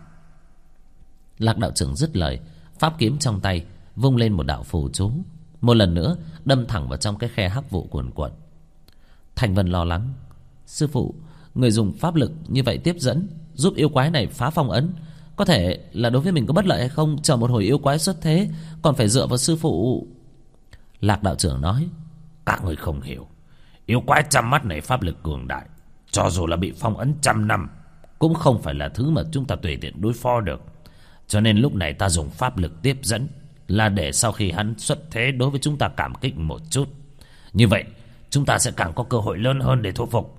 Lạc đạo trưởng dứt lời, pháp kiếm trong tay vung lên một đạo phù chú, một lần nữa đâm thẳng vào trong cái khe hắc vụ cuồn cuộn. Thành Vân lo lắng: sư phụ, người dùng pháp lực như vậy tiếp dẫn giúp yêu quái này phá phong ấn, có thể là đối với mình có bất lợi hay không? Chờ một hồi yêu quái xuất thế, còn phải dựa vào sư phụ. Lạc đạo trưởng nói: các người không hiểu, yêu quái chăm mắt này pháp lực cường đại, cho dù là bị phong ấn 100 năm cũng không phải là thứ mà chúng ta tùy tiện đối phó được. Cho nên lúc này ta dùng pháp lực tiếp dẫn, là để sau khi hắn xuất thế đối với chúng ta cảm kích một chút. Như vậy chúng ta sẽ càng có cơ hội lớn hơn để thu phục.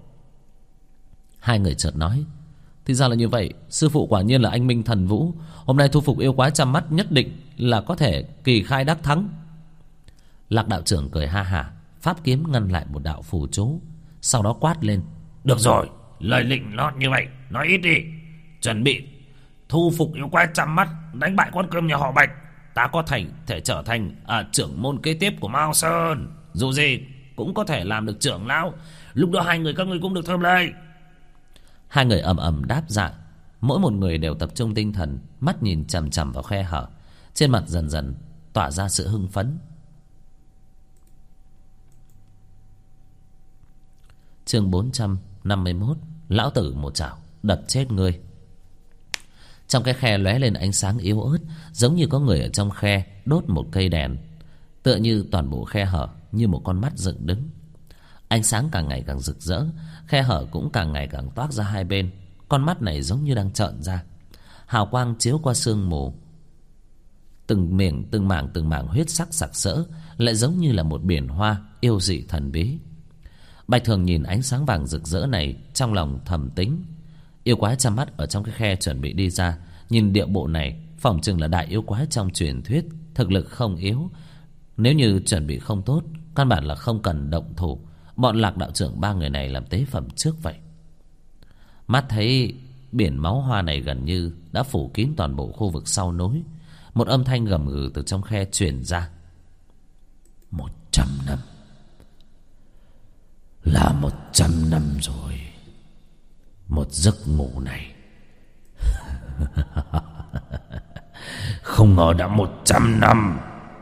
Hai người chợt nói: thì ra là như vậy, sư phụ quả nhiên là anh minh thần vũ. Hôm nay thu phục yêu quái chăm mắt nhất định là có thể kỳ khai đắc thắng. Lạc đạo trưởng cười ha hả, pháp kiếm ngăn lại một đạo phù chú, sau đó quát lên: được rồi, lời lệnh nó như vậy, nói ít đi. Chuẩn bị thu phục yêu quái chăm mắt, đánh bại quán cơm nhà họ Bạch, ta có thể trở thành trưởng môn kế tiếp của Mao Sơn. Dù gì cũng có thể làm được trưởng lão, lúc đó hai người các ngươi cũng được thơm lây. Hai người ầm ầm đáp dạ, mỗi một người đều tập trung tinh thần, mắt nhìn chằm chằm vào khe hở, trên mặt dần dần tỏa ra sự hưng phấn. Chương 451: lão tử một chảo đập chết ngươi. Trong cái khe lóe lên ánh sáng yếu ớt, giống như có người ở trong khe đốt một cây đèn, tựa như toàn bộ khe hở như một con mắt dựng đứng. Ánh sáng càng ngày càng rực rỡ, khe hở cũng càng ngày càng toát ra hai bên. Con mắt này giống như đang trợn ra, hào quang chiếu qua sương mù, từng mảng huyết sắc sặc sỡ, lại giống như là một biển hoa yêu dị thần bí. Bạch Thường nhìn ánh sáng vàng rực rỡ này, trong lòng thầm tính: yêu quái chăm mắt ở trong cái khe chuẩn bị đi ra, nhìn điệu bộ này phỏng chừng là đại yêu quái trong truyền thuyết, thực lực không yếu. Nếu như chuẩn bị không tốt, căn bản là không cần động thủ, bọn Lạc đạo trưởng ba người này làm tế phẩm trước vậy. Mắt thấy biển máu hoa này gần như đã phủ kín toàn bộ khu vực sau núi, một âm thanh gầm gừ từ trong khe truyền ra: 100 năm, là 100 năm rồi. Một giấc ngủ này không ngờ đã 100 năm.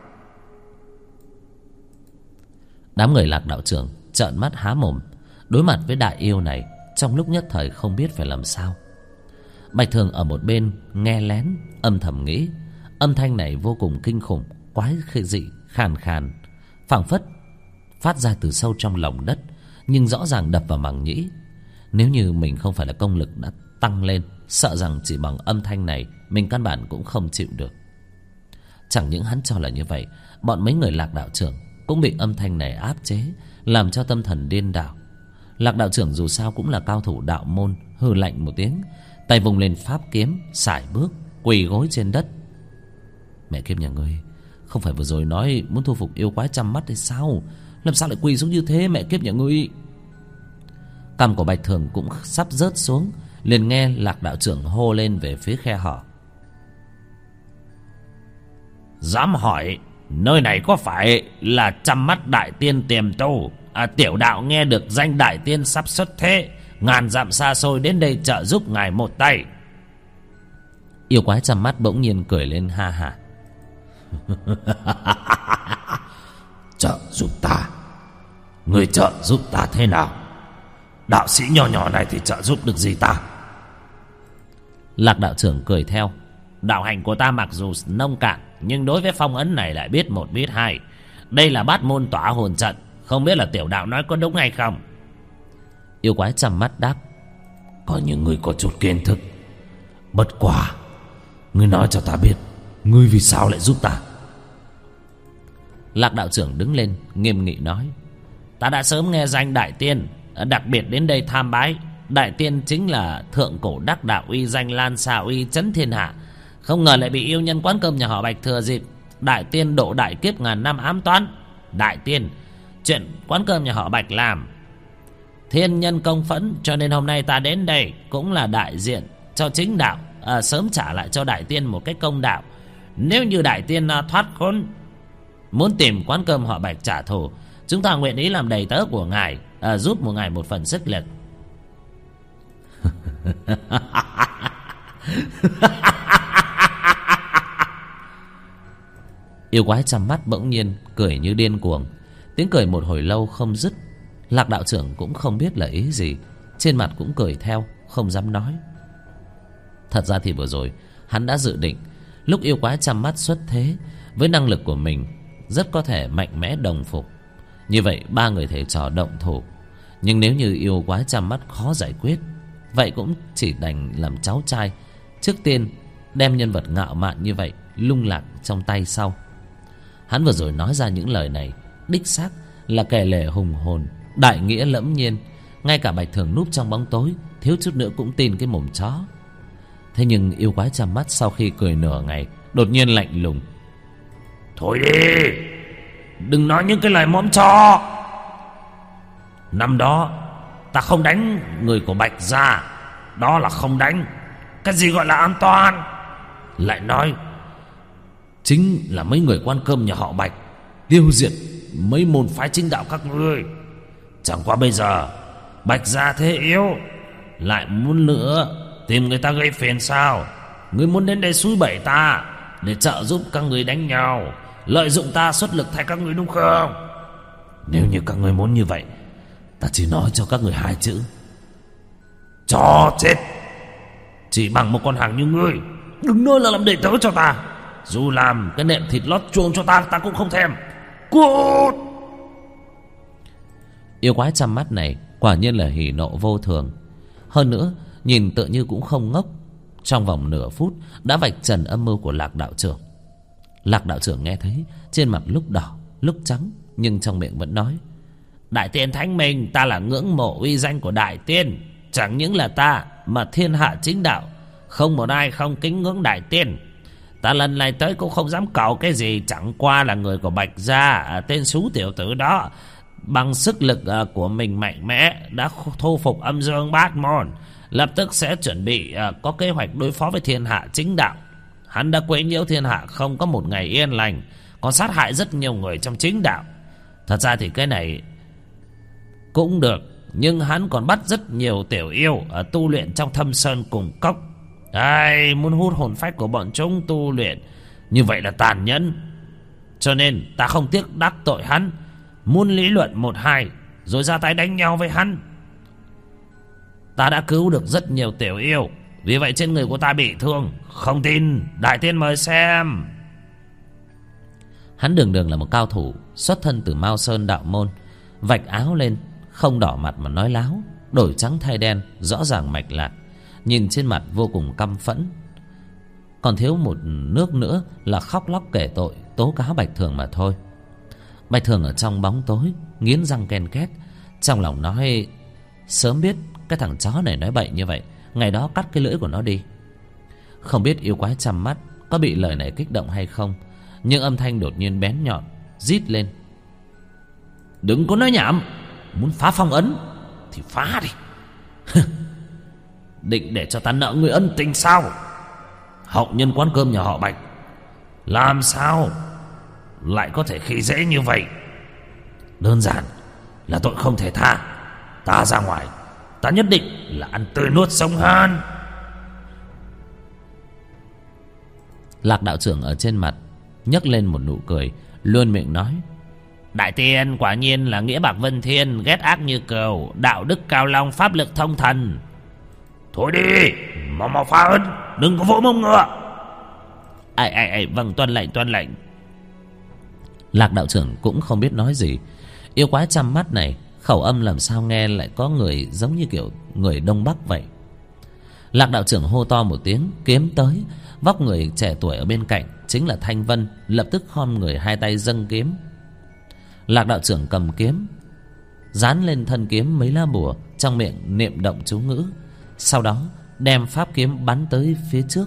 Đám người Lạc đạo trưởng trợn mắt há mồm, đối mặt với đại yêu này trong lúc nhất thời không biết phải làm sao. Bạch Thường ở một bên nghe lén, âm thầm nghĩ: âm thanh này vô cùng kinh khủng, quái dị, khàn khàn, phảng phất phát ra từ sâu trong lòng đất, nhưng rõ ràng đập vào màng nhĩ. Nếu như mình không phải là công lực đã tăng lên, sợ rằng chỉ bằng âm thanh này mình căn bản cũng không chịu được. Chẳng những hắn cho là như vậy, bọn mấy người Lạc đạo trưởng cũng bị âm thanh này áp chế, làm cho tâm thần điên đảo. Lạc đạo trưởng dù sao cũng là cao thủ đạo môn, hừ lạnh một tiếng, tay vùng lên pháp kiếm, sải bước, quỳ gối trên đất. Mẹ kiếp nhà ngươi, không phải vừa rồi nói muốn thu phục yêu quái chăm mắt hay sao? Làm sao lại quỳ xuống như thế, mẹ kiếp nhà ngươi? Cằm của Bạch Thường cũng sắp rớt xuống, liền nghe Lạc đạo trưởng hô lên về phía khe hở. Dám hỏi nơi này có phải là chăm mắt đại tiên tiềm tu? Tiểu đạo nghe được danh đại tiên sắp xuất thế, ngàn dặm xa xôi đến đây trợ giúp ngài một tay. Yêu quái chăm mắt bỗng nhiên cười lên ha ha. Trợ giúp ta? Người trợ giúp ta thế nào? Đạo sĩ nhỏ nhỏ này thì trợ giúp được gì ta? Lạc đạo trưởng cười theo. Đạo hành của ta mặc dù nông cạn, nhưng đối với phong ấn này lại biết một biết hai. Đây là bát môn tỏa hồn trận, không biết là tiểu đạo nói có đúng hay không? Yêu quái chăm mắt đáp. Có những người có chút kiến thức. Bất quả, ngươi nói cho ta biết, ngươi vì sao lại giúp ta? Lạc đạo trưởng đứng lên nghiêm nghị nói. Ta đã sớm nghe danh đại tiên, đặc biệt đến đây tham bái. Đại tiên chính là thượng cổ đắc đạo, uy danh lan xa, uy chấn thiên hạ. Không ngờ lại bị yêu nhân quán cơm nhà họ Bạch thừa dịp đại tiên độ đại kiếp ngàn năm ám toán. Đại tiên, chuyện quán cơm nhà họ Bạch làm thiên nhân công phẫn, cho nên hôm nay ta đến đây cũng là đại diện cho chính đạo, sớm trả lại cho đại tiên một cái công đạo. Nếu như đại tiên thoát khốn, muốn tìm quán cơm họ Bạch trả thù, chúng ta nguyện ý làm đầy tớ của ngài, giúp một ngài một phần sức lực. Yêu quái chăm mắt bỗng nhiên cười như điên cuồng, tiếng cười một hồi lâu không dứt. Lạc đạo trưởng cũng không biết là ý gì, trên mặt cũng cười theo, không dám nói. Thật ra thì vừa rồi hắn đã dự định, lúc yêu quái chăm mắt xuất thế, với năng lực của mình rất có thể mạnh mẽ đồng phục. Như vậy ba người thầy trò động thủ. Nhưng nếu như yêu quái chăm mắt khó giải quyết, vậy cũng chỉ đành làm cháu trai, trước tiên đem nhân vật ngạo mạn như vậy lung lạc trong tay sau. Hắn vừa rồi nói ra những lời này đích xác là kể lể hùng hồn, đại nghĩa lẫm nhiên. Ngay cả Bạch Thường núp trong bóng tối thiếu chút nữa cũng tin cái mồm chó. Thế nhưng yêu quái chăm mắt sau khi cười nửa ngày đột nhiên lạnh lùng. Thôi đi, đừng nói những cái lời mõm chó. Năm đó ta không đánh người của Bạch gia, đó là không đánh. Cái gì gọi là an toàn? Lại nói chính là mấy người quan cơm nhà họ Bạch tiêu diệt mấy môn phái chính đạo các ngươi. Chẳng qua bây giờ Bạch gia thế yếu, lại muốn nữa tìm người ta gây phiền sao? Ngươi muốn đến đây xúi bẩy ta để trợ giúp các ngươi đánh nhau, lợi dụng ta xuất lực thay các ngươi đúng không? Nếu như các ngươi muốn như vậy, ta chỉ nói cho các người hai chữ: cho chết. Chỉ bằng một con hàng như ngươi, đừng nói là làm đệ tớ cho ta. Dù làm cái nệm thịt lót chuông cho ta, ta cũng không thèm. Cút! Yêu quái chăm mắt này quả nhiên là hỉ nộ vô thường. Hơn nữa nhìn tựa như cũng không ngốc, trong vòng nửa phút đã vạch trần âm mưu của Lạc đạo trưởng. Lạc đạo trưởng nghe thấy, trên mặt lúc đỏ lúc trắng, nhưng trong miệng vẫn nói: Đại tiên thánh minh, ta là ngưỡng mộ uy danh của đại tiên. Chẳng những là ta, mà thiên hạ chính đạo không một ai không kính ngưỡng đại tiên. Ta lần này tới cũng không dám cầu cái gì, chẳng qua là người của Bạch gia, tên xú tiểu tử đó bằng sức lực của mình mạnh mẽ đã thu phục âm dương bát môn, lập tức sẽ chuẩn bị có kế hoạch đối phó với thiên hạ chính đạo. Hắn đã quấy nhiễu thiên hạ không có một ngày yên lành, còn sát hại rất nhiều người trong chính đạo. Thật ra thì cái này cũng được, nhưng hắn còn bắt rất nhiều tiểu yêu ở tu luyện trong Thâm Sơn Cùng Cốc. Ai muốn hút hồn phách của bọn chúng tu luyện, như vậy là tàn nhẫn. Cho nên ta không tiếc đắc tội hắn, muốn lý luận một hai rồi ra tay đánh nhau với hắn. Ta đã cứu được rất nhiều tiểu yêu, vì vậy trên người của ta bị thương. Không tin, đại tiên mời xem. Hắn đường đường là một cao thủ xuất thân từ Mao Sơn đạo môn, vạch áo lên không đỏ mặt mà nói láo, đổi trắng thay đen, rõ ràng mạch lạc, nhìn trên mặt vô cùng căm phẫn. Còn thiếu một nước nữa là khóc lóc kể tội, tố cáo Bạch Thường mà thôi. Bạch Thường ở trong bóng tối nghiến răng ken két, trong lòng nói: sớm biết cái thằng chó này nói bậy như vậy, ngày đó cắt cái lưỡi của nó đi. Không biết yêu quái chăm mắt có bị lời này kích động hay không, nhưng âm thanh đột nhiên bén nhọn rít lên: đừng có nói nhảm, muốn phá phong ấn thì phá đi. Định để cho ta nợ người ân tình sao? Hậu nhân quán cơm nhà họ Bạch làm sao lại có thể khi dễ như vậy? Đơn giản là tội không thể tha. Ta ra ngoài, ta nhất định là ăn tươi nuốt sống han. Lạc đạo trưởng ở trên mặt nhấc lên một nụ cười, luôn miệng nói: đại tiên quả nhiên là nghĩa bạc vân thiên, ghét ác như cừu, đạo đức cao long, pháp lực thông thần. Thôi đi, mau phá ấn, đừng có vỗ mông ngựa. Ai, vâng, tuân lệnh. Lạc đạo trưởng cũng không biết nói gì. Yêu quái chăm mắt này khẩu âm làm sao nghe lại có người giống như kiểu người Đông Bắc vậy. Lạc đạo trưởng hô to một tiếng, kiếm tới. Vóc người trẻ tuổi ở bên cạnh chính là Thanh Vân, lập tức khom người hai tay dâng kiếm. Lạc đạo trưởng cầm kiếm, dán lên thân kiếm mấy lá bùa, trong miệng niệm động chú ngữ, sau đó đem pháp kiếm bắn tới phía trước.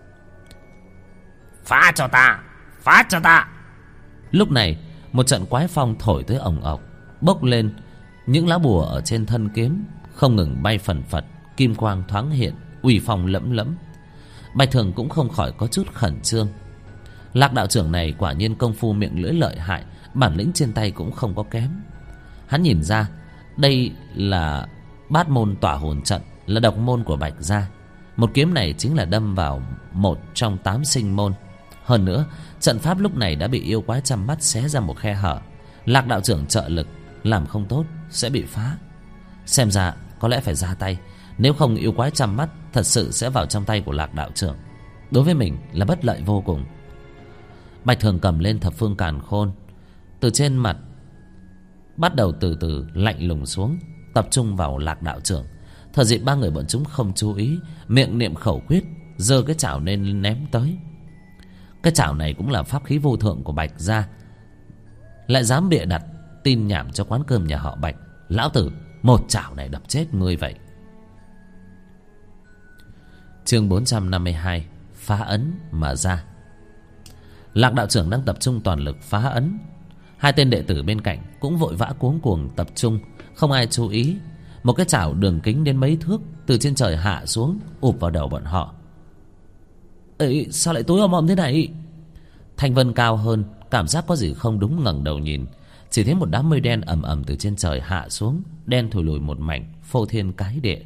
Phá cho ta. Lúc này một trận quái phong thổi tới ồng ọc, bốc lên. Những lá bùa ở trên thân kiếm không ngừng bay phần phật, kim quang thoáng hiện, uy phong lẫm lẫm. Bạch Thường cũng không khỏi có chút khẩn trương. Lạc đạo trưởng này quả nhiên công phu miệng lưỡi lợi hại, bản lĩnh trên tay cũng không có kém. Hắn nhìn ra đây là bát môn tỏa hồn trận, là độc môn của Bạch gia. Một kiếm này chính là đâm vào một trong 8 sinh môn. Hơn nữa trận pháp lúc này đã bị yêu quái chăm mắt xé ra một khe hở. Lạc đạo trưởng trợ lực, làm không tốt sẽ bị phá. Xem ra có lẽ phải ra tay, nếu không yêu quái chăm mắt thật sự sẽ vào trong tay của Lạc đạo trưởng. Đối với mình là bất lợi vô cùng. Bạch Thường cầm lên thập phương càn khôn, từ trên mặt bắt đầu từ từ lạnh lùng xuống, tập trung vào Lạc đạo trưởng. Thời dịp ba người bọn chúng không chú ý, miệng niệm khẩu quyết, giơ cái chảo lên ném tới. Cái chảo này cũng là pháp khí vô thượng của Bạch gia, lại dám bịa đặt tin nhảm cho quán cơm nhà họ Bạch. Lão tử một chảo này đập chết ngươi vậy. Chương 452, phá ấn mà ra. Lạc đạo trưởng đang tập trung toàn lực phá ấn. Hai tên đệ tử bên cạnh cũng vội vã cuống cuồng tập trung, không ai chú ý. Một cái chảo đường kính đến mấy thước từ trên trời hạ xuống, ụp vào đầu bọn họ. Ê, sao lại tối om om thế này? Thanh Vân cao hơn, cảm giác có gì không đúng, ngẩng đầu nhìn, chỉ thấy một đám mây đen ầm ầm từ trên trời hạ xuống, đen thùi lùi một mảnh, phô thiên cái địa.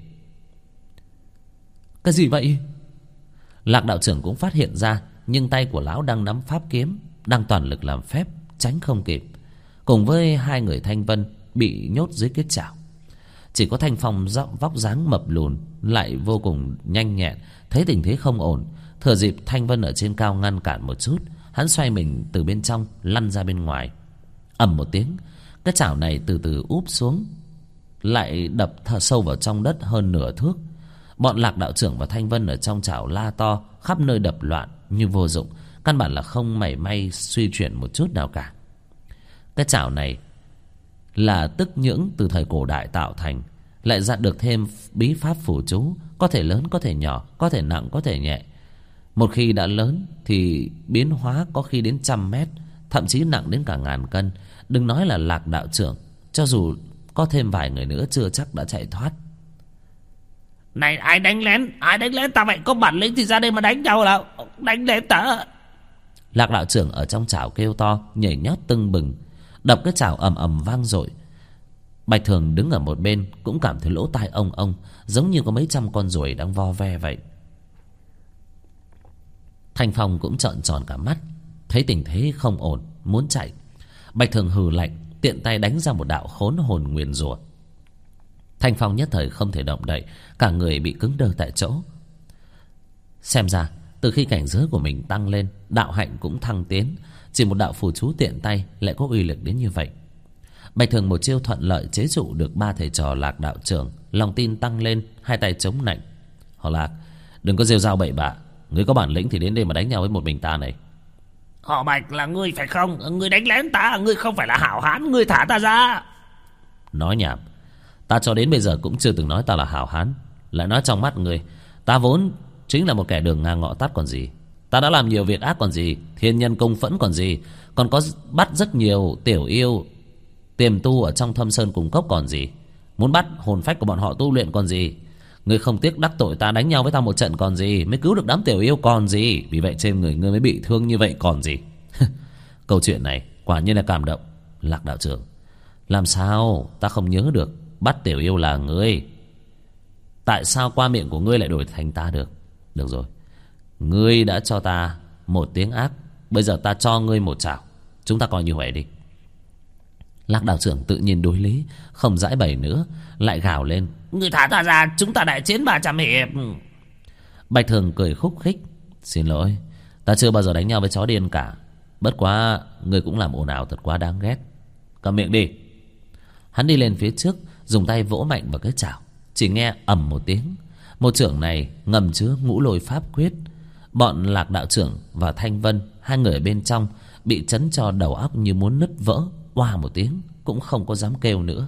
Cái gì vậy? Lạc đạo trưởng cũng phát hiện ra, nhưng tay của lão đang nắm pháp kiếm, đang toàn lực làm phép, tránh không kịp. Cùng với hai người Thanh Vân bị nhốt dưới cái chảo, chỉ có Thanh Phong vóc dáng mập lùn lại vô cùng nhanh nhẹn. Thấy tình thế không ổn, thừa dịp Thanh Vân ở trên cao ngăn cản một chút, hắn xoay mình từ bên trong lăn ra bên ngoài. Ầm một tiếng, cái chảo này từ từ úp xuống, lại đập sâu vào trong đất hơn nửa thước. Bọn Lạc đạo trưởng và Thanh Vân ở trong chảo la to, khắp nơi đập loạn như vô dụng, căn bản là không mảy may suy chuyển một chút nào cả. Cái chảo này là tức nhưỡng từ thời cổ đại tạo thành, lại ra được thêm bí pháp phù chú, có thể lớn có thể nhỏ, có thể nặng có thể nhẹ. Một khi đã lớn thì biến hóa có khi đến 100 mét, thậm chí nặng đến cả 1000 cân. Đừng nói là Lạc đạo trưởng, cho dù có thêm vài người nữa chưa chắc đã chạy thoát. Này, ai đánh lén ta vậy? Có bản lĩnh thì ra đây mà đánh nhau nào, đánh lén ta. Lạc đạo trưởng ở trong chảo kêu to, nhảy nhót tưng bừng, đập cái chảo ầm ầm vang dội. Bạch Thường đứng ở một bên cũng cảm thấy lỗ tai ông ông, giống như có mấy trăm con ruồi đang vo ve vậy. Thanh Phong cũng trợn tròn cả mắt, thấy tình thế không ổn, muốn chạy. Bạch Thường hừ lạnh, tiện tay đánh ra một đạo khốn hồn nguyền rủa. Thanh Phong nhất thời không thể động đậy, cả người bị cứng đơ tại chỗ. Xem ra từ khi cảnh giới của mình tăng lên, đạo hạnh cũng thăng tiến. Chỉ một đạo phù chú tiện tay lại có uy lực đến như vậy. Bạch Thường một chiêu thuận lợi chế trụ được ba thầy trò Lạc đạo trưởng, lòng tin tăng lên, hai tay chống nạnh. Họ Lạc, đừng có rêu rao bậy bạ, ngươi có bản lĩnh thì đến đây mà đánh nhau với một mình ta này. Họ Bạch là ngươi phải không? Ngươi đánh lén ta, ngươi không phải là hảo hán, ngươi thả ta ra. Nói nhảm, ta cho đến bây giờ cũng chưa từng nói ta là hảo hán. Lại nói trong mắt ngươi, ta vốn chính là một kẻ đường ngang ngõ tắt còn gì. Ta đã làm nhiều việc ác còn gì, thiên nhân công phẫn còn gì, còn có bắt rất nhiều tiểu yêu tiềm tu ở trong thâm sơn cùng cốc còn gì, muốn bắt hồn phách của bọn họ tu luyện còn gì. Ngươi không tiếc đắc tội ta, đánh nhau với ta một trận còn gì, mới cứu được đám tiểu yêu còn gì. Vì vậy trên người ngươi mới bị thương như vậy còn gì. Câu chuyện này quả nhiên là cảm động. Lạc đạo trưởng, làm sao ta không nhớ được bắt tiểu yêu là ngươi? Tại sao qua miệng của ngươi lại đổi thành ta được? Được rồi, ngươi đã cho ta một tiếng ác, bây giờ ta cho ngươi một chảo, chúng ta coi như huề đi. Lạc đạo trưởng tự nhiên đối lý, không giải bày nữa, lại gào lên: Ngươi thả ta ra, chúng ta đại chiến 300 hiệp. Bạch Thường cười khúc khích: Xin lỗi, ta chưa bao giờ đánh nhau với chó điên cả. Bất quá ngươi cũng làm ồn ào thật quá đáng ghét. Cầm miệng đi. Hắn đi lên phía trước, dùng tay vỗ mạnh vào cái chảo. Chỉ nghe ầm một tiếng, một chưởng này ngầm chứa ngũ lôi pháp quyết. Bọn Lạc đạo trưởng và Thanh Vân, hai người ở bên trong, bị chấn cho đầu óc như muốn nứt vỡ. Oa một tiếng cũng không có dám kêu nữa.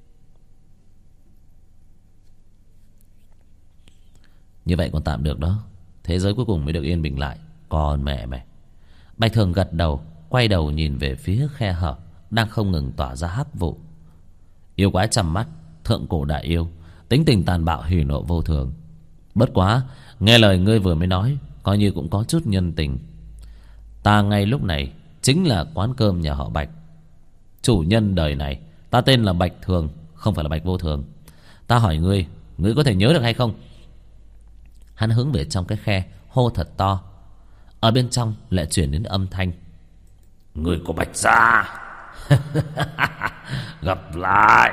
Như vậy còn tạm được đó, thế giới cuối cùng mới được yên bình lại. Còn mẹ mày. Bạch Thường gật đầu, quay đầu nhìn về phía khe hở đang không ngừng tỏa ra hắc vụ. Yêu quái trăm mắt, thượng cổ đại yêu, tính tình tàn bạo hỉ nộ vô thường. Bất quá nghe lời ngươi vừa mới nói, coi như cũng có chút nhân tình. Ta ngay lúc này chính là quán cơm nhà họ Bạch. Chủ nhân đời này ta tên là Bạch Thường, không phải là Bạch Vô Thường. Ta hỏi ngươi, ngươi có thể nhớ được hay không? Hắn hướng về trong cái khe hô thật to. Ở bên trong lại chuyển đến âm thanh: Ngươi của Bạch gia. Gặp lại.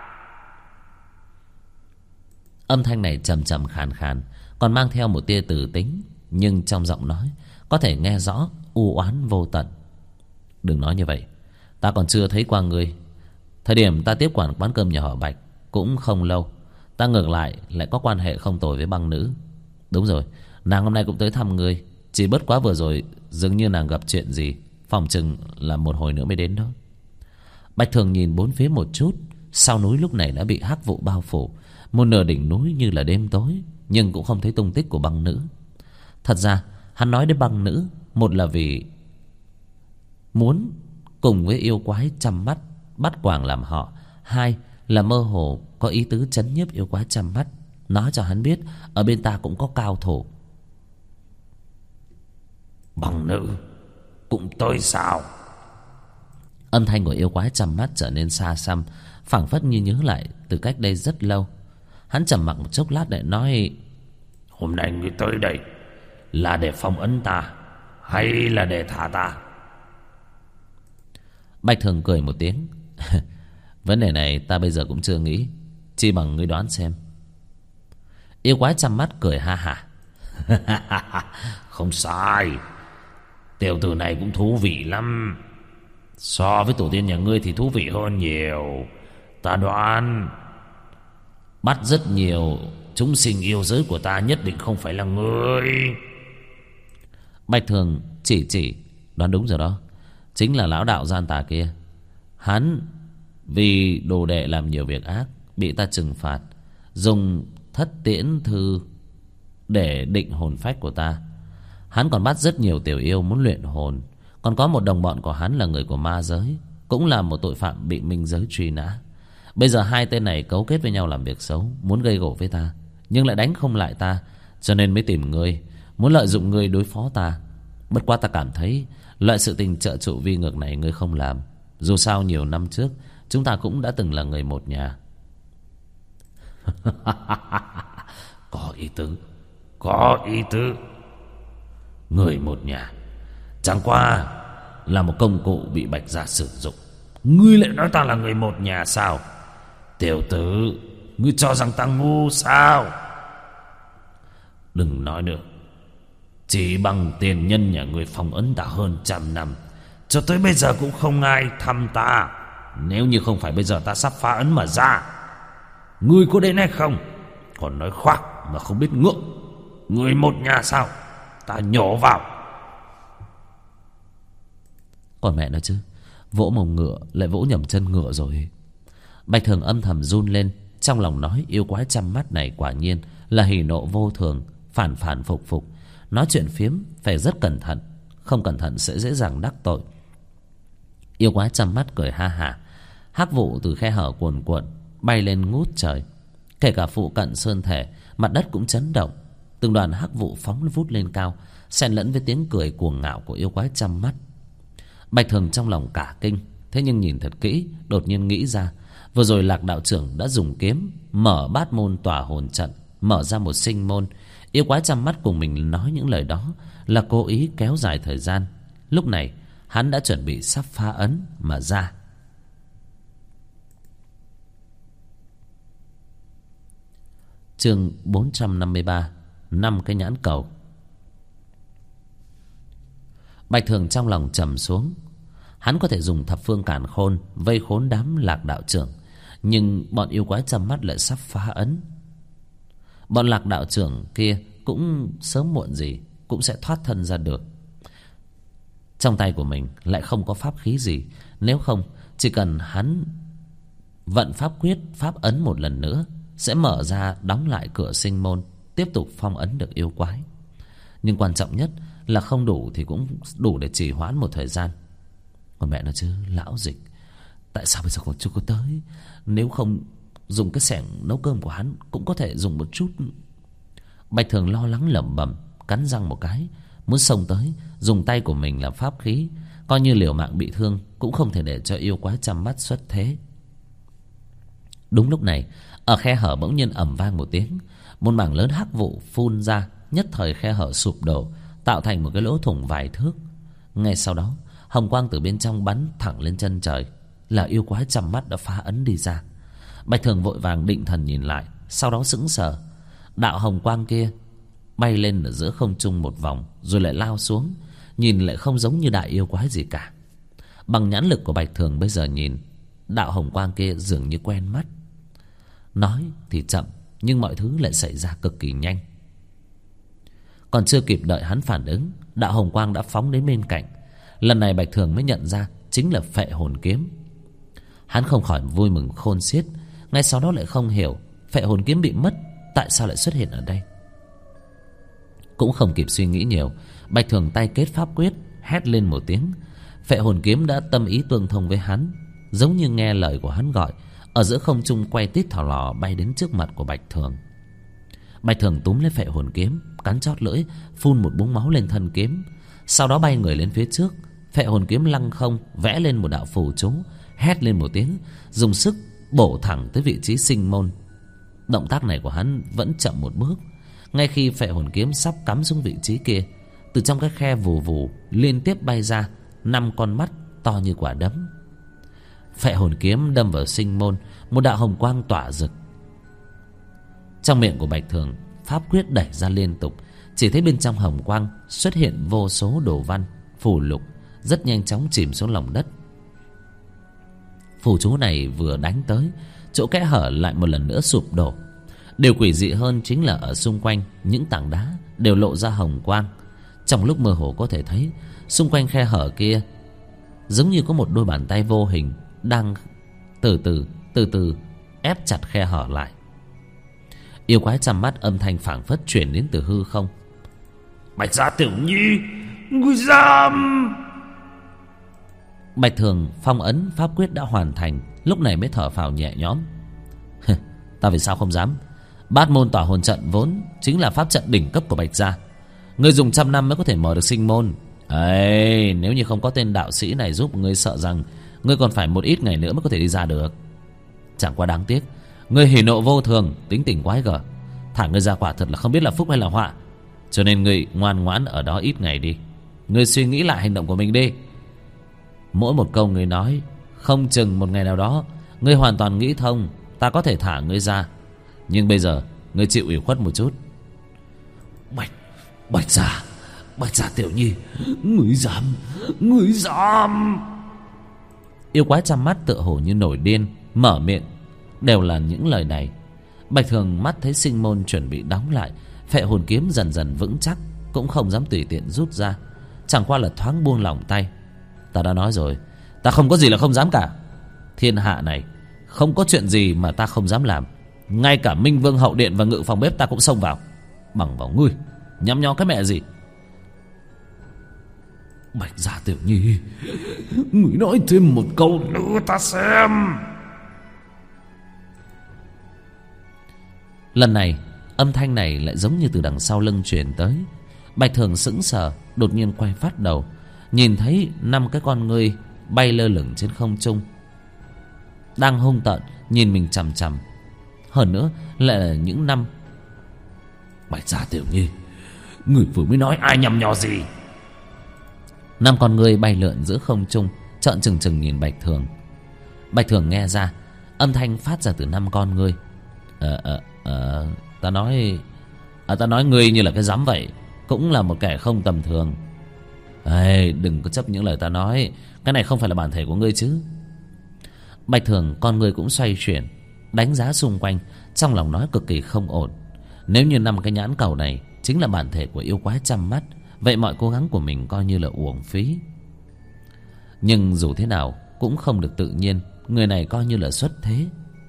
Âm thanh này trầm trầm khàn khàn, còn mang theo một tia từ tính, nhưng trong giọng nói có thể nghe rõ u oán vô tận. Đừng nói như vậy, ta còn chưa thấy qua ngươi. Thời điểm ta tiếp quản quán cơm nhà họ Bạch cũng không lâu, ta ngược lại có quan hệ không tồi với băng nữ. Đúng rồi, nàng hôm nay cũng tới thăm ngươi. Chỉ bất quá vừa rồi dường như nàng gặp chuyện gì, phòng chừng là một hồi nữa mới đến đó. Bạch Thường nhìn bốn phía một chút. Sau núi lúc này đã bị hắc vụ bao phủ, một nửa đỉnh núi như là đêm tối, nhưng cũng không thấy tung tích của băng nữ. Thật ra hắn nói đến băng nữ, một là vì muốn cùng với yêu quái trăm mắt bắt quàng làm họ, hai là mơ hồ có ý tứ trấn nhiếp yêu quái trăm mắt, nói cho hắn biết ở bên ta cũng có cao thủ. Băng nữ cũng tới sao? Âm thanh của yêu quái trăm mắt trở nên xa xăm, phảng phất như nhớ lại từ cách đây rất lâu. Hắn trầm mặc một chốc lát lại nói: Hôm nay ngươi tới đây là để phong ấn ta hay là để thả ta? Bạch Thường cười một tiếng: Vấn đề này ta bây giờ cũng chưa nghĩ, chi bằng ngươi đoán xem. Yêu quái trăm mắt cười ha hả: Không sai, tiểu tử này cũng thú vị lắm. So với tổ tiên nhà ngươi thì thú vị hơn nhiều. Ta đoán bắt rất nhiều chúng sinh yêu giới của ta nhất định không phải là ngươi. Bạch Thường chỉ đoán đúng rồi đó, chính là lão đạo gian tà kia. Hắn vì đồ đệ làm nhiều việc ác, bị ta trừng phạt, dùng thất tiễn thư để định hồn phách của ta. Hắn còn bắt rất nhiều tiểu yêu muốn luyện hồn. Còn có một đồng bọn của hắn là người của ma giới, cũng là một tội phạm bị minh giới truy nã. Bây giờ hai tên này cấu kết với nhau làm việc xấu, muốn gây gổ với ta, nhưng lại đánh không lại ta, cho nên mới tìm ngươi, muốn lợi dụng ngươi đối phó ta. Bất quá ta cảm thấy loại sự tình trợ trụ vi ngược này ngươi không làm. Dù sao nhiều năm trước chúng ta cũng đã từng là người một nhà. Có ý tứ, có ý tứ. Người một nhà chẳng qua là một công cụ bị Bạch gia sử dụng. Ngươi lại nói ta là người một nhà sao? Tiểu tử, ngươi cho rằng ta ngu sao? Đừng nói nữa. Chỉ bằng tiền nhân nhà ngươi phong ấn ta hơn 100 năm, cho tới bây giờ cũng không ai thăm ta. Nếu như không phải bây giờ ta sắp phá ấn mà ra, ngươi có đến hay không? Còn nói khoác mà không biết ngượng. Ngươi một nhà sao? Ta nhổ vào. Còn mẹ nó chứ, vỗ mông ngựa lại vỗ nhầm chân ngựa rồi. Bạch Thường âm thầm run lên, trong lòng nói yêu quái chăm mắt này quả nhiên là hỉ nộ vô thường, phản phản phục phục. Nói chuyện phiếm phải rất cẩn thận, không cẩn thận sẽ dễ dàng đắc tội. Yêu quái chăm mắt cười ha hả. Hắc vụ từ khe hở cuồn cuộn bay lên ngút trời. Kể cả phụ cận sơn thể, mặt đất cũng chấn động. Từng đoàn hắc vụ phóng vút lên cao, xen lẫn với tiếng cười cuồng ngạo của yêu quái chăm mắt. Bạch Thường trong lòng cả kinh, thế nhưng nhìn thật kỹ, đột nhiên nghĩ ra, vừa rồi Lạc đạo trưởng đã dùng kiếm mở bát môn tỏa hồn trận, mở ra một sinh môn. Yêu quái chăm mắt cùng mình nói những lời đó là cố ý kéo dài thời gian. Lúc này hắn đã chuẩn bị sắp phá ấn mà ra. Chương 453, 5 cái nhãn cầu. Bạch Thường trong lòng trầm xuống. Hắn có thể dùng thập phương càn khôn vây khốn đám Lạc đạo trưởng, nhưng bọn yêu quái chăm mắt lại sắp phá ấn. Bọn Lạc đạo trưởng kia cũng sớm muộn gì cũng sẽ thoát thân ra được. Trong tay của mình lại không có pháp khí gì, nếu không chỉ cần hắn vận pháp quyết, pháp ấn một lần nữa sẽ mở ra đóng lại cửa sinh môn, tiếp tục phong ấn được yêu quái. Nhưng quan trọng nhất là không đủ thì cũng đủ để trì hoãn một thời gian. Còn mẹ nó chứ, lão dịch, tại sao bây giờ còn chưa có tới? Nếu không dùng cái xẻng nấu cơm của hắn cũng có thể dùng một chút. Bạch Thường lo lắng lẩm bẩm, cắn răng một cái, muốn xông tới dùng tay của mình làm pháp khí, coi như liều mạng bị thương cũng không thể để cho yêu quái chăm mắt xuất thế. Đúng lúc này, ở khe hở bỗng nhiên ầm vang một tiếng, một mảng lớn hắc vụ phun ra, nhất thời khe hở sụp đổ, tạo thành một cái lỗ thủng vài thước. Ngay sau đó, hồng quang từ bên trong bắn thẳng lên chân trời, là yêu quái chăm mắt đã phá ấn đi ra. Bạch Thường vội vàng định thần nhìn lại, sau đó sững sờ. Đạo hồng quang kia bay lên ở giữa không trung một vòng rồi lại lao xuống, nhìn lại không giống như đại yêu quái gì cả. Bằng nhãn lực của Bạch Thường bây giờ nhìn, đạo hồng quang kia dường như quen mắt. Nói thì chậm, nhưng mọi thứ lại xảy ra cực kỳ nhanh. Còn chưa kịp đợi hắn phản ứng, đạo hồng quang đã phóng đến bên cạnh. Lần này Bạch Thường mới nhận ra chính là phệ hồn kiếm. Hắn không khỏi vui mừng khôn xiết, ngay sau đó lại không hiểu phệ hồn kiếm bị mất, tại sao lại xuất hiện ở đây. Cũng không kịp suy nghĩ nhiều, Bạch Thường tay kết pháp quyết, hét lên một tiếng. Phệ hồn kiếm đã tâm ý tương thông với hắn, giống như nghe lời của hắn gọi, ở giữa không trung quay tít thỏ lò bay đến trước mặt của Bạch Thường. Bạch Thường túm lấy phệ hồn kiếm, cắn chót lưỡi, phun một búng máu lên thân kiếm, sau đó bay người lên phía trước. Phệ hồn kiếm lăng không vẽ lên một đạo phù chú, hét lên một tiếng, dùng sức bổ thẳng tới vị trí sinh môn. Động tác này của hắn vẫn chậm một bước. Ngay khi phệ hồn kiếm sắp cắm xuống vị trí kia, từ trong cái khe vù vù liên tiếp bay ra 5 con mắt to như quả đấm. Phệ hồn kiếm đâm vào sinh môn, một đạo hồng quang tỏa rực. Trong miệng của Bạch Thường, pháp quyết đẩy ra liên tục, chỉ thấy bên trong hồng quang xuất hiện vô số đồ văn, phù lục, rất nhanh chóng chìm xuống lòng đất. Phù chú này vừa đánh tới, chỗ kẽ hở lại một lần nữa sụp đổ. Điều quỷ dị hơn chính là ở xung quanh những tảng đá đều lộ ra hồng quang. Trong lúc mơ hồ có thể thấy xung quanh khe hở kia giống như có một đôi bàn tay vô hình đang từ từ ép chặt khe hở lại. Yêu quái chăm mắt âm thanh phảng phất truyền đến từ hư không. Bạch Gia Tiểu Nhi, ngươi dám! Bạch Thường phong ấn pháp quyết đã hoàn thành, lúc này mới thở phào nhẹ nhõm. Ta vì sao không dám? Bát môn tỏa hồn trận vốn chính là pháp trận đỉnh cấp của Bạch Gia, ngươi dùng 100 năm mới có thể mở được sinh môn. Ấy, nếu như không có tên đạo sĩ này giúp, ngươi sợ rằng ngươi còn phải một ít ngày nữa mới có thể đi ra được. Chẳng qua đáng tiếc, ngươi hỉ nộ vô thường, tính tình quái gở, thả ngươi ra quả thật là không biết là phúc hay là họa. Cho nên ngươi ngoan ngoãn ở đó ít ngày đi. Ngươi suy nghĩ lại hành động của mình đi. Mỗi một câu ngươi nói, không chừng một ngày nào đó ngươi hoàn toàn nghĩ thông, ta có thể thả ngươi ra. Nhưng bây giờ ngươi chịu ủy khuất một chút. Bạch Gia Tiểu Nhi, ngươi dám! Yêu quái chăm mắt tựa hồ như nổi điên, mở miệng đều là những lời này. Bạch Thường mắt thấy sinh môn chuẩn bị đóng lại, phệ hồn kiếm dần dần vững chắc, cũng không dám tùy tiện rút ra, chẳng qua là thoáng buông lỏng tay. Ta đã nói rồi, ta không có gì là không dám cả. Thiên hạ này không có chuyện gì mà ta không dám làm. Ngay cả Minh Vương hậu điện và ngự phòng bếp ta cũng xông vào. Bằng vào ngươi nhắm nhó cái mẹ gì. Bạch Gia Tiểu Nhi, ngươi nói thêm một câu nữa ta xem. Lần này âm thanh này lại giống như từ đằng sau lưng truyền tới. Bạch Thường sững sờ, đột nhiên quay phát đầu, nhìn thấy 5 cái con ngươi bay lơ lửng trên không trung, đang hung tợn nhìn mình chằm chằm. Hơn nữa lại là những năm. Bạch Gia Tiểu Nhi, người vừa mới nói ai nhầm nhò gì? 5 con ngươi bay lượn giữa không trung, trợn trừng trừng nhìn Bạch Thường. Bạch Thường nghe ra âm thanh phát ra từ 5 con ngươi. Ta nói ngươi như là cái dám vậy, cũng là một kẻ không tầm thường. Đừng có chấp những lời ta nói, cái này không phải là bản thể của ngươi chứ. Bạch Thường con ngươi cũng xoay chuyển, đánh giá xung quanh, trong lòng nói cực kỳ không ổn. Nếu như 5 cái nhãn cầu này chính là bản thể của yêu quái chăm mắt, vậy mọi cố gắng của mình coi như là uổng phí. Nhưng dù thế nào cũng không được tự nhiên, người này coi như là xuất thế.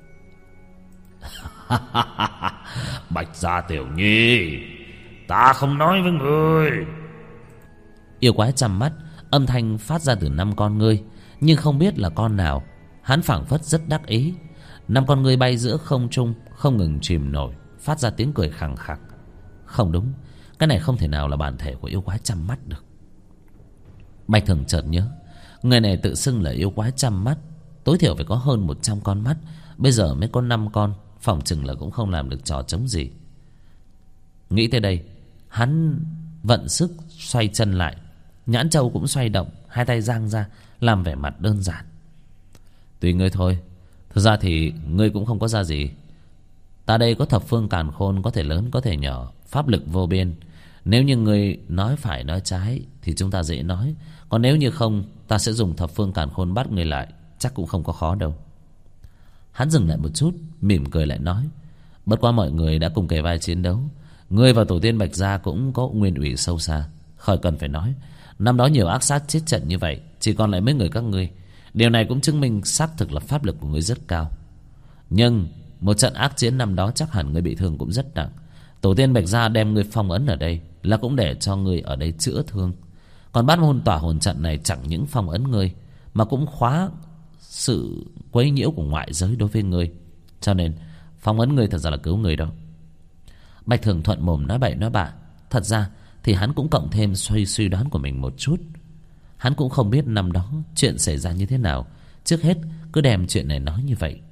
Bạch Gia Tiểu Nhi, ta không nói với ngươi. Yêu quái chăm mắt, âm thanh phát ra từ 5 con ngươi, nhưng không biết là con nào. Hắn phảng phất rất đắc ý. 5 con ngươi bay giữa không trung, không ngừng chìm nổi, phát ra tiếng cười khẳng khặc. Không đúng, cái này không thể nào là bản thể của yêu quái chăm mắt được. Bạch Thường chợt nhớ, người này tự xưng là yêu quái chăm mắt, tối thiểu phải có hơn 100 con mắt. Bây giờ mới có 5 con, phỏng chừng là cũng không làm được trò trống gì. Nghĩ tới đây, hắn vận sức xoay chân lại, nhãn châu cũng xoay động, hai tay giang ra làm vẻ mặt đơn giản. Tùy ngươi thôi, thực ra thì ngươi cũng không có ra gì. Ta đây có thập phương càn khôn, có thể lớn có thể nhỏ, pháp lực vô biên. Nếu như ngươi nói phải nói trái thì chúng ta dễ nói, còn nếu như không, ta sẽ dùng thập phương càn khôn bắt ngươi lại, chắc cũng không có khó đâu. Hắn dừng lại một chút, mỉm cười lại nói, bất quá mọi người đã cùng kề vai chiến đấu, ngươi và tổ tiên Bạch Gia cũng có nguyên ủy sâu xa, khỏi cần phải nói. Năm đó nhiều ác sát chết trận như vậy, chỉ còn lại mấy người các ngươi. Điều này cũng chứng minh xác thực là pháp lực của ngươi rất cao. Nhưng một trận ác chiến năm đó chắc hẳn ngươi bị thương cũng rất nặng. Tổ tiên Bạch Gia đem ngươi phong ấn ở đây là cũng để cho ngươi ở đây chữa thương. Còn bát môn tỏa hồn trận này chẳng những phong ấn ngươi, mà cũng khóa sự quấy nhiễu của ngoại giới đối với ngươi. Cho nên phong ấn ngươi thật ra là cứu ngươi đâu. Bạch Thường thuận mồm nói bậy nói bạ. Thật ra thì hắn cũng cộng thêm suy đoán của mình một chút. Hắn cũng không biết năm đó chuyện xảy ra như thế nào, trước hết cứ đem chuyện này nói như vậy.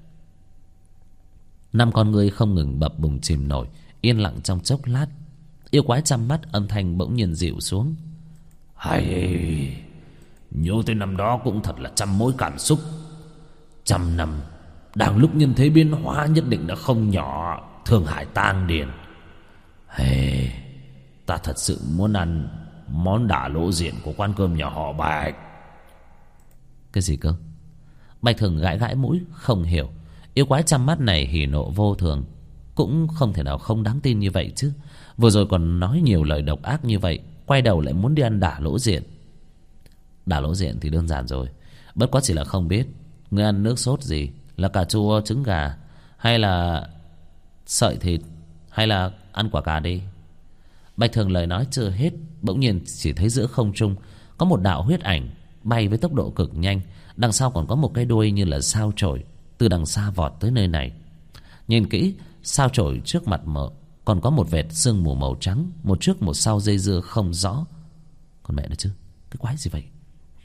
5 con ngươi không ngừng bập bùng chìm nổi, yên lặng trong chốc lát. Yêu quái chăm mắt âm thanh bỗng nhiên dịu xuống. Hay, nhớ tới năm đó cũng thật là trăm mối cảm xúc. 100 năm, đang lúc nhân thế biến hóa nhất định đã không nhỏ, Thương Hải tang điền. Hey, ta thật sự muốn ăn món đả lỗ diện của quán cơm nhà họ Bạch. Cái gì cơ? Bạch Thường gãi gãi mũi không hiểu. Yêu quái chăm mắt này hỉ nộ vô thường, cũng không thể nào không đáng tin như vậy chứ. Vừa rồi còn nói nhiều lời độc ác như vậy, quay đầu lại muốn đi ăn đả lỗ diện. Đả lỗ diện thì đơn giản rồi, bất quá chỉ là không biết ngươi ăn nước sốt gì, là cà chua trứng gà, hay là sợi thịt, hay là ăn quả cà đi. Bạch Thường lời nói chưa hết, bỗng nhiên chỉ thấy giữa không trung có một đạo huyết ảnh bay với tốc độ cực nhanh, đằng sau còn có một cái đuôi như là sao chổi từ đằng xa vọt tới nơi này. Nhìn kỹ, sao chổi trước mặt mở còn có một vệt sương mù màu trắng, một trước một sau dây dưa không rõ. Con mẹ nó chứ, cái quái gì vậy?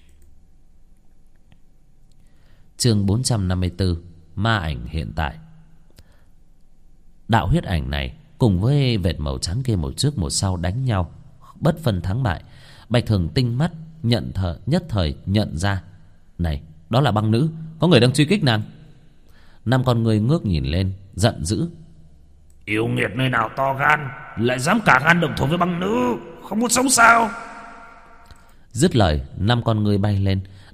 Chương 454, ma ảnh hiện tại. Đạo huyết ảnh này cùng với vệt màu trắng kia một trước một sau đánh nhau, bất phân thắng bại. Bạch Thường tinh mắt nhất thời nhận ra, này, đó là băng nữ, có người đang truy kích nàng. 5 con người ngước nhìn lên, giận dữ. Yêu nghiệt nơi nào to gan, lại dám cả gan động thủ với băng nữ, không muốn sống sao? Dứt lời, 5 con người bay lên,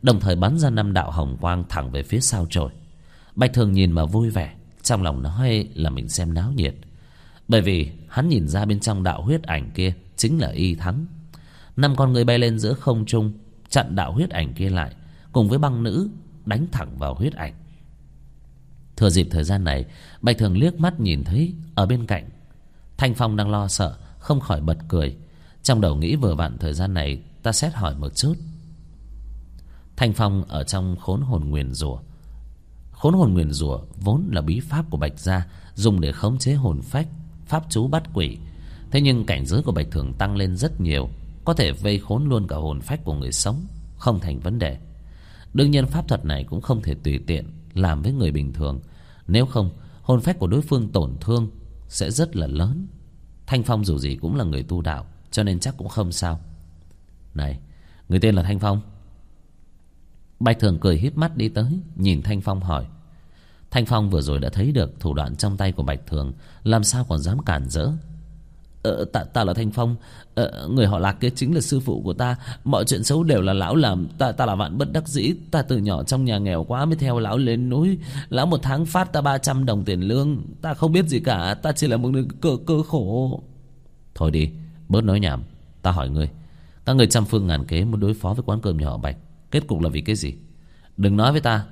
đồng thời bắn ra 5 đạo hồng quang thẳng về phía sao chổi. Bạch Thường nhìn mà vui vẻ, trong lòng nói là mình xem náo nhiệt, bởi vì hắn nhìn ra bên trong đạo huyết ảnh kia chính là y thắng. 5 con người bay lên giữa không trung, chặn đạo huyết ảnh kia lại, cùng với băng nữ đánh thẳng vào huyết ảnh. Thừa dịp thời gian này, Bạch Thường liếc mắt nhìn thấy ở bên cạnh Thanh Phong đang lo sợ, không khỏi bật cười. Trong đầu nghĩ vừa vặn thời gian này ta xét hỏi một chút. Thanh Phong ở trong khốn hồn nguyền rủa. Khốn hồn nguyền rủa vốn là bí pháp của Bạch gia, dùng để khống chế hồn phách, pháp chú bắt quỷ. Thế nhưng cảnh giới của Bạch Thường tăng lên rất nhiều, có thể vây khốn luôn cả hồn phách của người sống, không thành vấn đề. Đương nhiên pháp thuật này cũng không thể tùy tiện làm với người bình thường, nếu không hồn phách của đối phương tổn thương sẽ rất là lớn. Thanh Phong dù gì cũng là người tu đạo, cho nên chắc cũng không sao. Này, người tên là Thanh Phong? Bạch Thường cười híp mắt đi tới, nhìn Thanh Phong hỏi. Thanh Phong vừa rồi đã thấy được thủ đoạn trong tay của Bạch Thường, làm sao còn dám cản rỡ. Ta là Thanh Phong, người họ Lạc kia chính là sư phụ của ta. Mọi chuyện xấu đều là lão làm, ta là vạn bất đắc dĩ. Ta từ nhỏ trong nhà nghèo quá mới theo lão lên núi. Lão một tháng phát ta 300 đồng tiền lương. Ta không biết gì cả, ta chỉ là một người cơ khổ. Thôi đi, bớt nói nhảm. Ta hỏi ngươi, các người trăm phương ngàn kế muốn đối phó với quán cơm nhà họ Bạch, kết cục là vì cái gì? Đừng nói với ta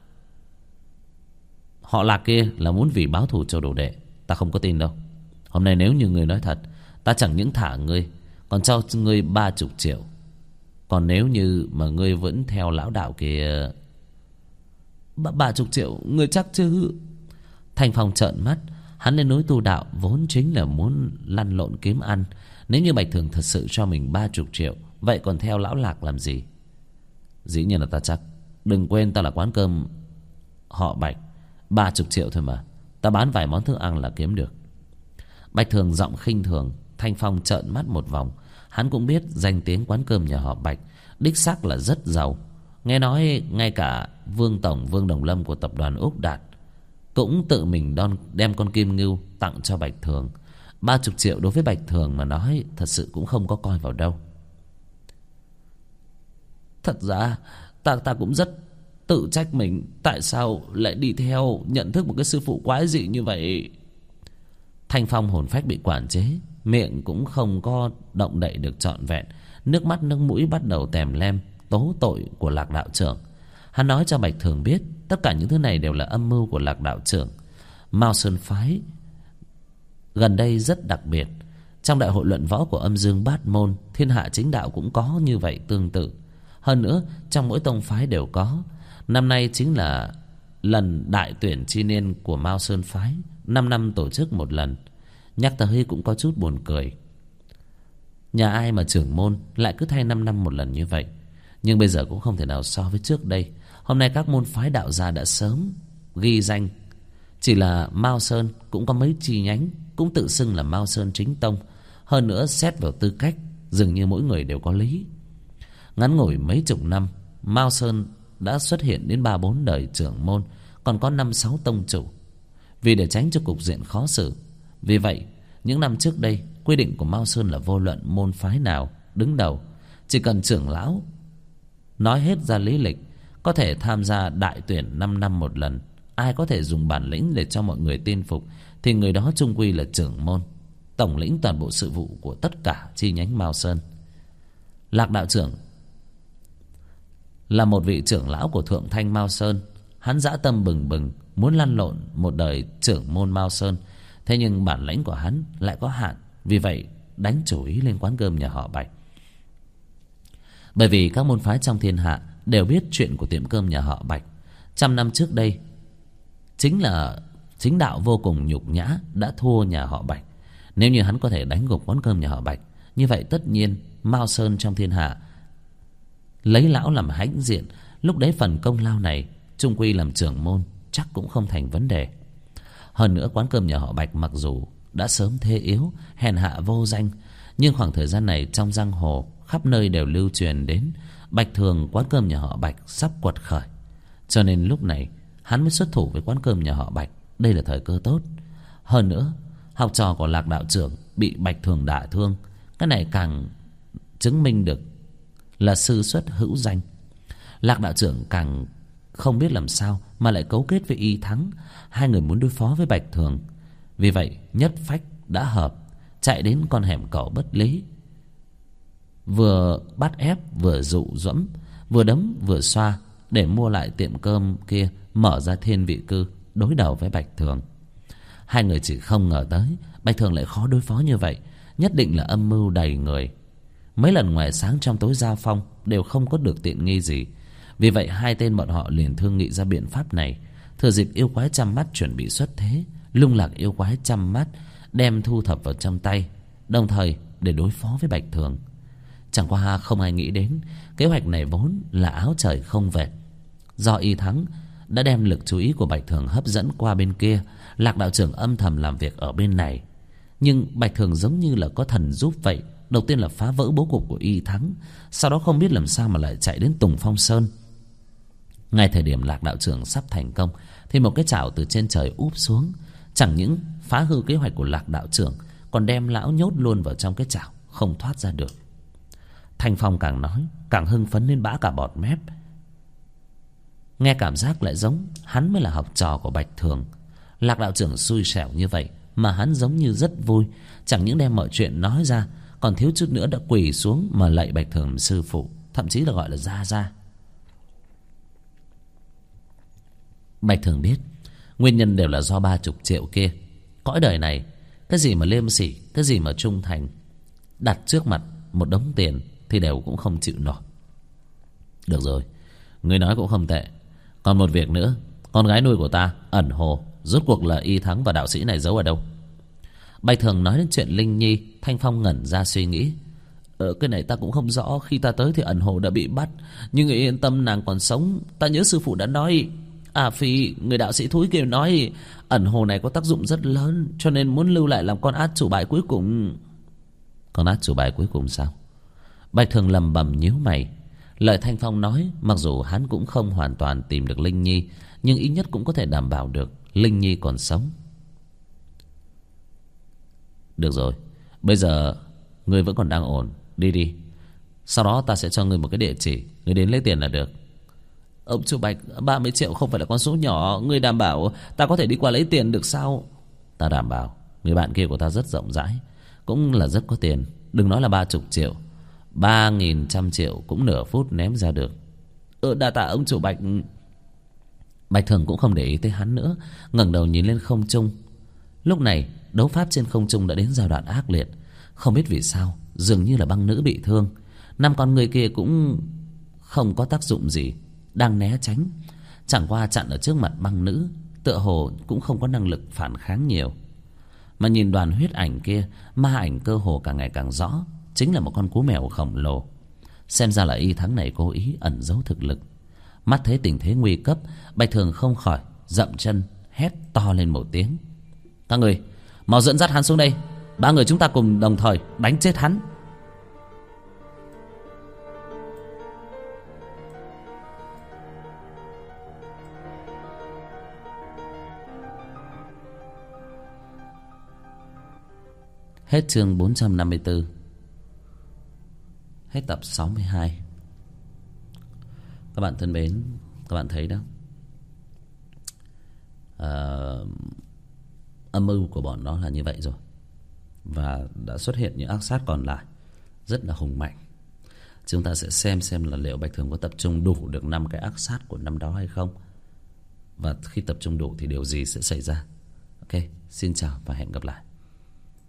họ Lạc kia là muốn vì báo thù cho đồ đệ. Ta không có tin đâu. Hôm nay nếu như ngươi nói thật, ta chẳng những thả ngươi, còn cho ngươi 30 triệu. Còn nếu như mà ngươi vẫn theo lão đạo kia... 30 triệu, ngươi chắc chứ? Thanh Phong trợn mắt. Hắn lên núi tu đạo vốn chính là muốn lăn lộn kiếm ăn. Nếu như Bạch Thường thật sự cho mình 30 triệu, vậy còn theo lão Lạc làm gì? Dĩ nhiên là ta chắc. Đừng quên ta là quán cơm họ Bạch. 30 triệu thôi mà, ta bán vài món thức ăn là kiếm được. Bạch Thường giọng khinh thường. Thanh Phong trợn mắt một vòng. Hắn cũng biết danh tiếng quán cơm nhà họ Bạch đích xác là rất giàu. Nghe nói ngay cả Vương Tổng, Vương Đồng Lâm của tập đoàn Úc Đạt cũng tự mình đem con kim ngưu tặng cho Bạch Thường. 30 triệu đối với Bạch Thường mà nói thật sự cũng không có coi vào đâu. Thật ra ta cũng rất tự trách mình, tại sao lại đi theo nhận thức một cái sư phụ quái dị như vậy. Thanh Phong hồn phách bị quản chế, miệng cũng không có động đậy được trọn vẹn, nước mắt nước mũi bắt đầu tèm lem tố tội của Lạc đạo trưởng. Hắn nói cho Bạch Thường biết tất cả những thứ này đều là âm mưu của Lạc đạo trưởng. Mao Sơn phái gần đây rất đặc biệt. Trong đại hội luận võ của Âm Dương Bát Môn, Thiên Hạ Chính Đạo cũng có như vậy tương tự. Hơn nữa trong mỗi tông phái đều có. Năm nay chính là lần đại tuyển chi niên của Mao Sơn phái, 5 năm tổ chức một lần. Nhắc tới cũng có chút buồn cười. Nhà ai mà trưởng môn lại cứ thay 5 năm một lần như vậy. Nhưng bây giờ cũng không thể nào so với trước đây. Hôm nay các môn phái đạo gia đã sớm ghi danh. Chỉ là Mao Sơn cũng có mấy chi nhánh, cũng tự xưng là Mao Sơn chính tông. Hơn nữa xét vào tư cách, dường như mỗi người đều có lý. Ngắn ngủi mấy chục năm, Mao Sơn đã xuất hiện đến 3-4 đời trưởng môn, còn có 5-6 tông chủ. Vì để tránh cho cục diện khó xử, vì vậy những năm trước đây quy định của Mao Sơn là vô luận môn phái nào đứng đầu, chỉ cần trưởng lão nói hết ra lý lịch, có thể tham gia đại tuyển 5 năm một lần. Ai có thể dùng bản lĩnh để cho mọi người tin phục thì người đó chung quy là trưởng môn, tổng lĩnh toàn bộ sự vụ của tất cả chi nhánh Mao Sơn. Lạc đạo trưởng là một vị trưởng lão của Thượng Thanh Mao Sơn. Hắn dã tâm bừng bừng, muốn lăn lộn một đời trưởng môn Mao Sơn. Thế nhưng bản lĩnh của hắn lại có hạn, vì vậy đánh chủ ý lên quán cơm nhà họ Bạch. Bởi vì các môn phái trong thiên hạ đều biết chuyện của tiệm cơm nhà họ Bạch. 100 năm trước đây, chính đạo vô cùng nhục nhã đã thua nhà họ Bạch. Nếu như hắn có thể đánh gục quán cơm nhà họ Bạch, như vậy tất nhiên Mao Sơn trong thiên hạ lấy lão làm hãnh diện. Lúc đấy phần công lao này chung quy làm trưởng môn chắc cũng không thành vấn đề. Hơn nữa quán cơm nhà họ Bạch mặc dù đã sớm thế yếu, hèn hạ vô danh, nhưng khoảng thời gian này trong giang hồ khắp nơi đều lưu truyền đến Bạch Thường quán cơm nhà họ Bạch sắp quật khởi. Cho nên lúc này hắn mới xuất thủ với quán cơm nhà họ Bạch. Đây là thời cơ tốt. Hơn nữa học trò của Lạc đạo trưởng bị Bạch Thường đả thương, cái này càng chứng minh được là sư xuất hữu danh. Lạc đạo trưởng càng không biết làm sao mà lại cấu kết với Y Thắng. Hai người muốn đối phó với Bạch Thường. Vì vậy nhất phách đã hợp, chạy đến con hẻm cẩu Bất Lý, vừa bắt ép vừa dụ dẫm, vừa đấm vừa xoa để mua lại tiệm cơm kia, mở ra thiên vị cư đối đầu với Bạch Thường. Hai người chỉ không ngờ tới Bạch Thường lại khó đối phó như vậy, nhất định là âm mưu đầy người. Mấy lần ngoài sáng trong tối giao phong đều không có được tiện nghi gì. Vì vậy hai tên bọn họ liền thương nghị ra biện pháp này. Thừa dịp yêu quái chăm mắt chuẩn bị xuất thế, lung lạc yêu quái chăm mắt đem thu thập vào trong tay, đồng thời để đối phó với Bạch Thường. Chẳng qua không ai nghĩ đến kế hoạch này vốn là áo trời không vệt. Do Y Thắng đã đem lực chú ý của Bạch Thường hấp dẫn qua bên kia, Lạc đạo trưởng âm thầm làm việc ở bên này. Nhưng Bạch Thường giống như là có thần giúp vậy. Đầu tiên là phá vỡ bố cục của Y Thắng, sau đó không biết làm sao mà lại chạy đến Tùng Phong Sơn. Ngay thời điểm Lạc đạo trưởng sắp thành công thì một cái chảo từ trên trời úp xuống, chẳng những phá hư kế hoạch của Lạc đạo trưởng, còn đem lão nhốt luôn vào trong cái chảo, không thoát ra được. Thanh Phong càng nói càng hưng phấn đến bã cả bọt mép. Nghe cảm giác lại giống hắn mới là học trò của Bạch Thường. Lạc đạo trưởng xui xẻo như vậy mà hắn giống như rất vui, chẳng những đem mọi chuyện nói ra, còn thiếu chút nữa đã quỳ xuống mà lạy Bạch Thường sư phụ, thậm chí là gọi là gia gia. Bạch Thường biết nguyên nhân đều là do 30 triệu kia. Cõi đời này, cái gì mà liêm sỉ, cái gì mà trung thành, đặt trước mặt một đống tiền thì đều cũng không chịu nổi. Được rồi, người nói cũng không tệ. Còn một việc nữa, con gái nuôi của ta, Ẩn Hồ, rốt cuộc là Y Thắng và đạo sĩ này giấu ở đâu? Bạch Thường nói đến chuyện Linh Nhi. Thanh Phong ngẩn ra suy nghĩ. Cái này ta cũng không rõ. Khi ta tới thì Ẩn Hồ đã bị bắt, nhưng người yên tâm, nàng còn sống. Ta nhớ sư phụ đã nói, Phi, người đạo sĩ thúi kia nói, Ẩn Hồ này có tác dụng rất lớn, cho nên muốn lưu lại làm con át chủ bài cuối cùng. Con át chủ bài cuối cùng sao? Bạch Thường lầm bầm nhíu mày. Lời Thanh Phong nói, mặc dù hắn cũng không hoàn toàn tìm được Linh Nhi, nhưng ít nhất cũng có thể đảm bảo được Linh Nhi còn sống. Được rồi, bây giờ ngươi vẫn còn đang ổn, đi đi. Sau đó ta sẽ cho ngươi một cái địa chỉ, ngươi đến lấy tiền là được. Ông chủ Bạch, 30 triệu không phải là con số nhỏ. Ngươi đảm bảo ta có thể đi qua lấy tiền được sao? Ta đảm bảo. Người bạn kia của ta rất rộng rãi, cũng là rất có tiền. Đừng nói là 30 triệu, 3.100 triệu cũng nửa phút ném ra được. Đa tạ ông chủ Bạch. Bạch Thường cũng không để ý tới hắn nữa, ngẩng đầu nhìn lên không trung. Lúc này đấu pháp trên không trung đã đến giai đoạn ác liệt. Không biết vì sao, dường như là băng nữ bị thương. 5 con người kia cũng không có tác dụng gì, đang né tránh. Chẳng qua chặn ở trước mặt băng nữ, tựa hồ cũng không có năng lực phản kháng nhiều. Mà nhìn đoàn huyết ảnh kia, ma ảnh cơ hồ càng ngày càng rõ, chính là một con cú mèo khổng lồ. Xem ra là Y Thắng này cố ý ẩn giấu thực lực. Mắt thấy tình thế nguy cấp, Bạch Thường không khỏi dậm chân hét to lên một tiếng. Các người mau dẫn dắt hắn xuống đây, 3 người chúng ta cùng đồng thời đánh chết hắn. Hết chương 454. Hết tập 62. Các bạn thân mến, các bạn thấy đó, âm mưu của bọn nó là như vậy rồi, và đã xuất hiện những ác sát còn lại rất là hùng mạnh. Chúng ta sẽ xem là liệu Bạch Thường có tập trung đủ được 5 cái ác sát của năm đó hay không, và khi tập trung đủ thì điều gì sẽ xảy ra. Ok, xin chào và hẹn gặp lại.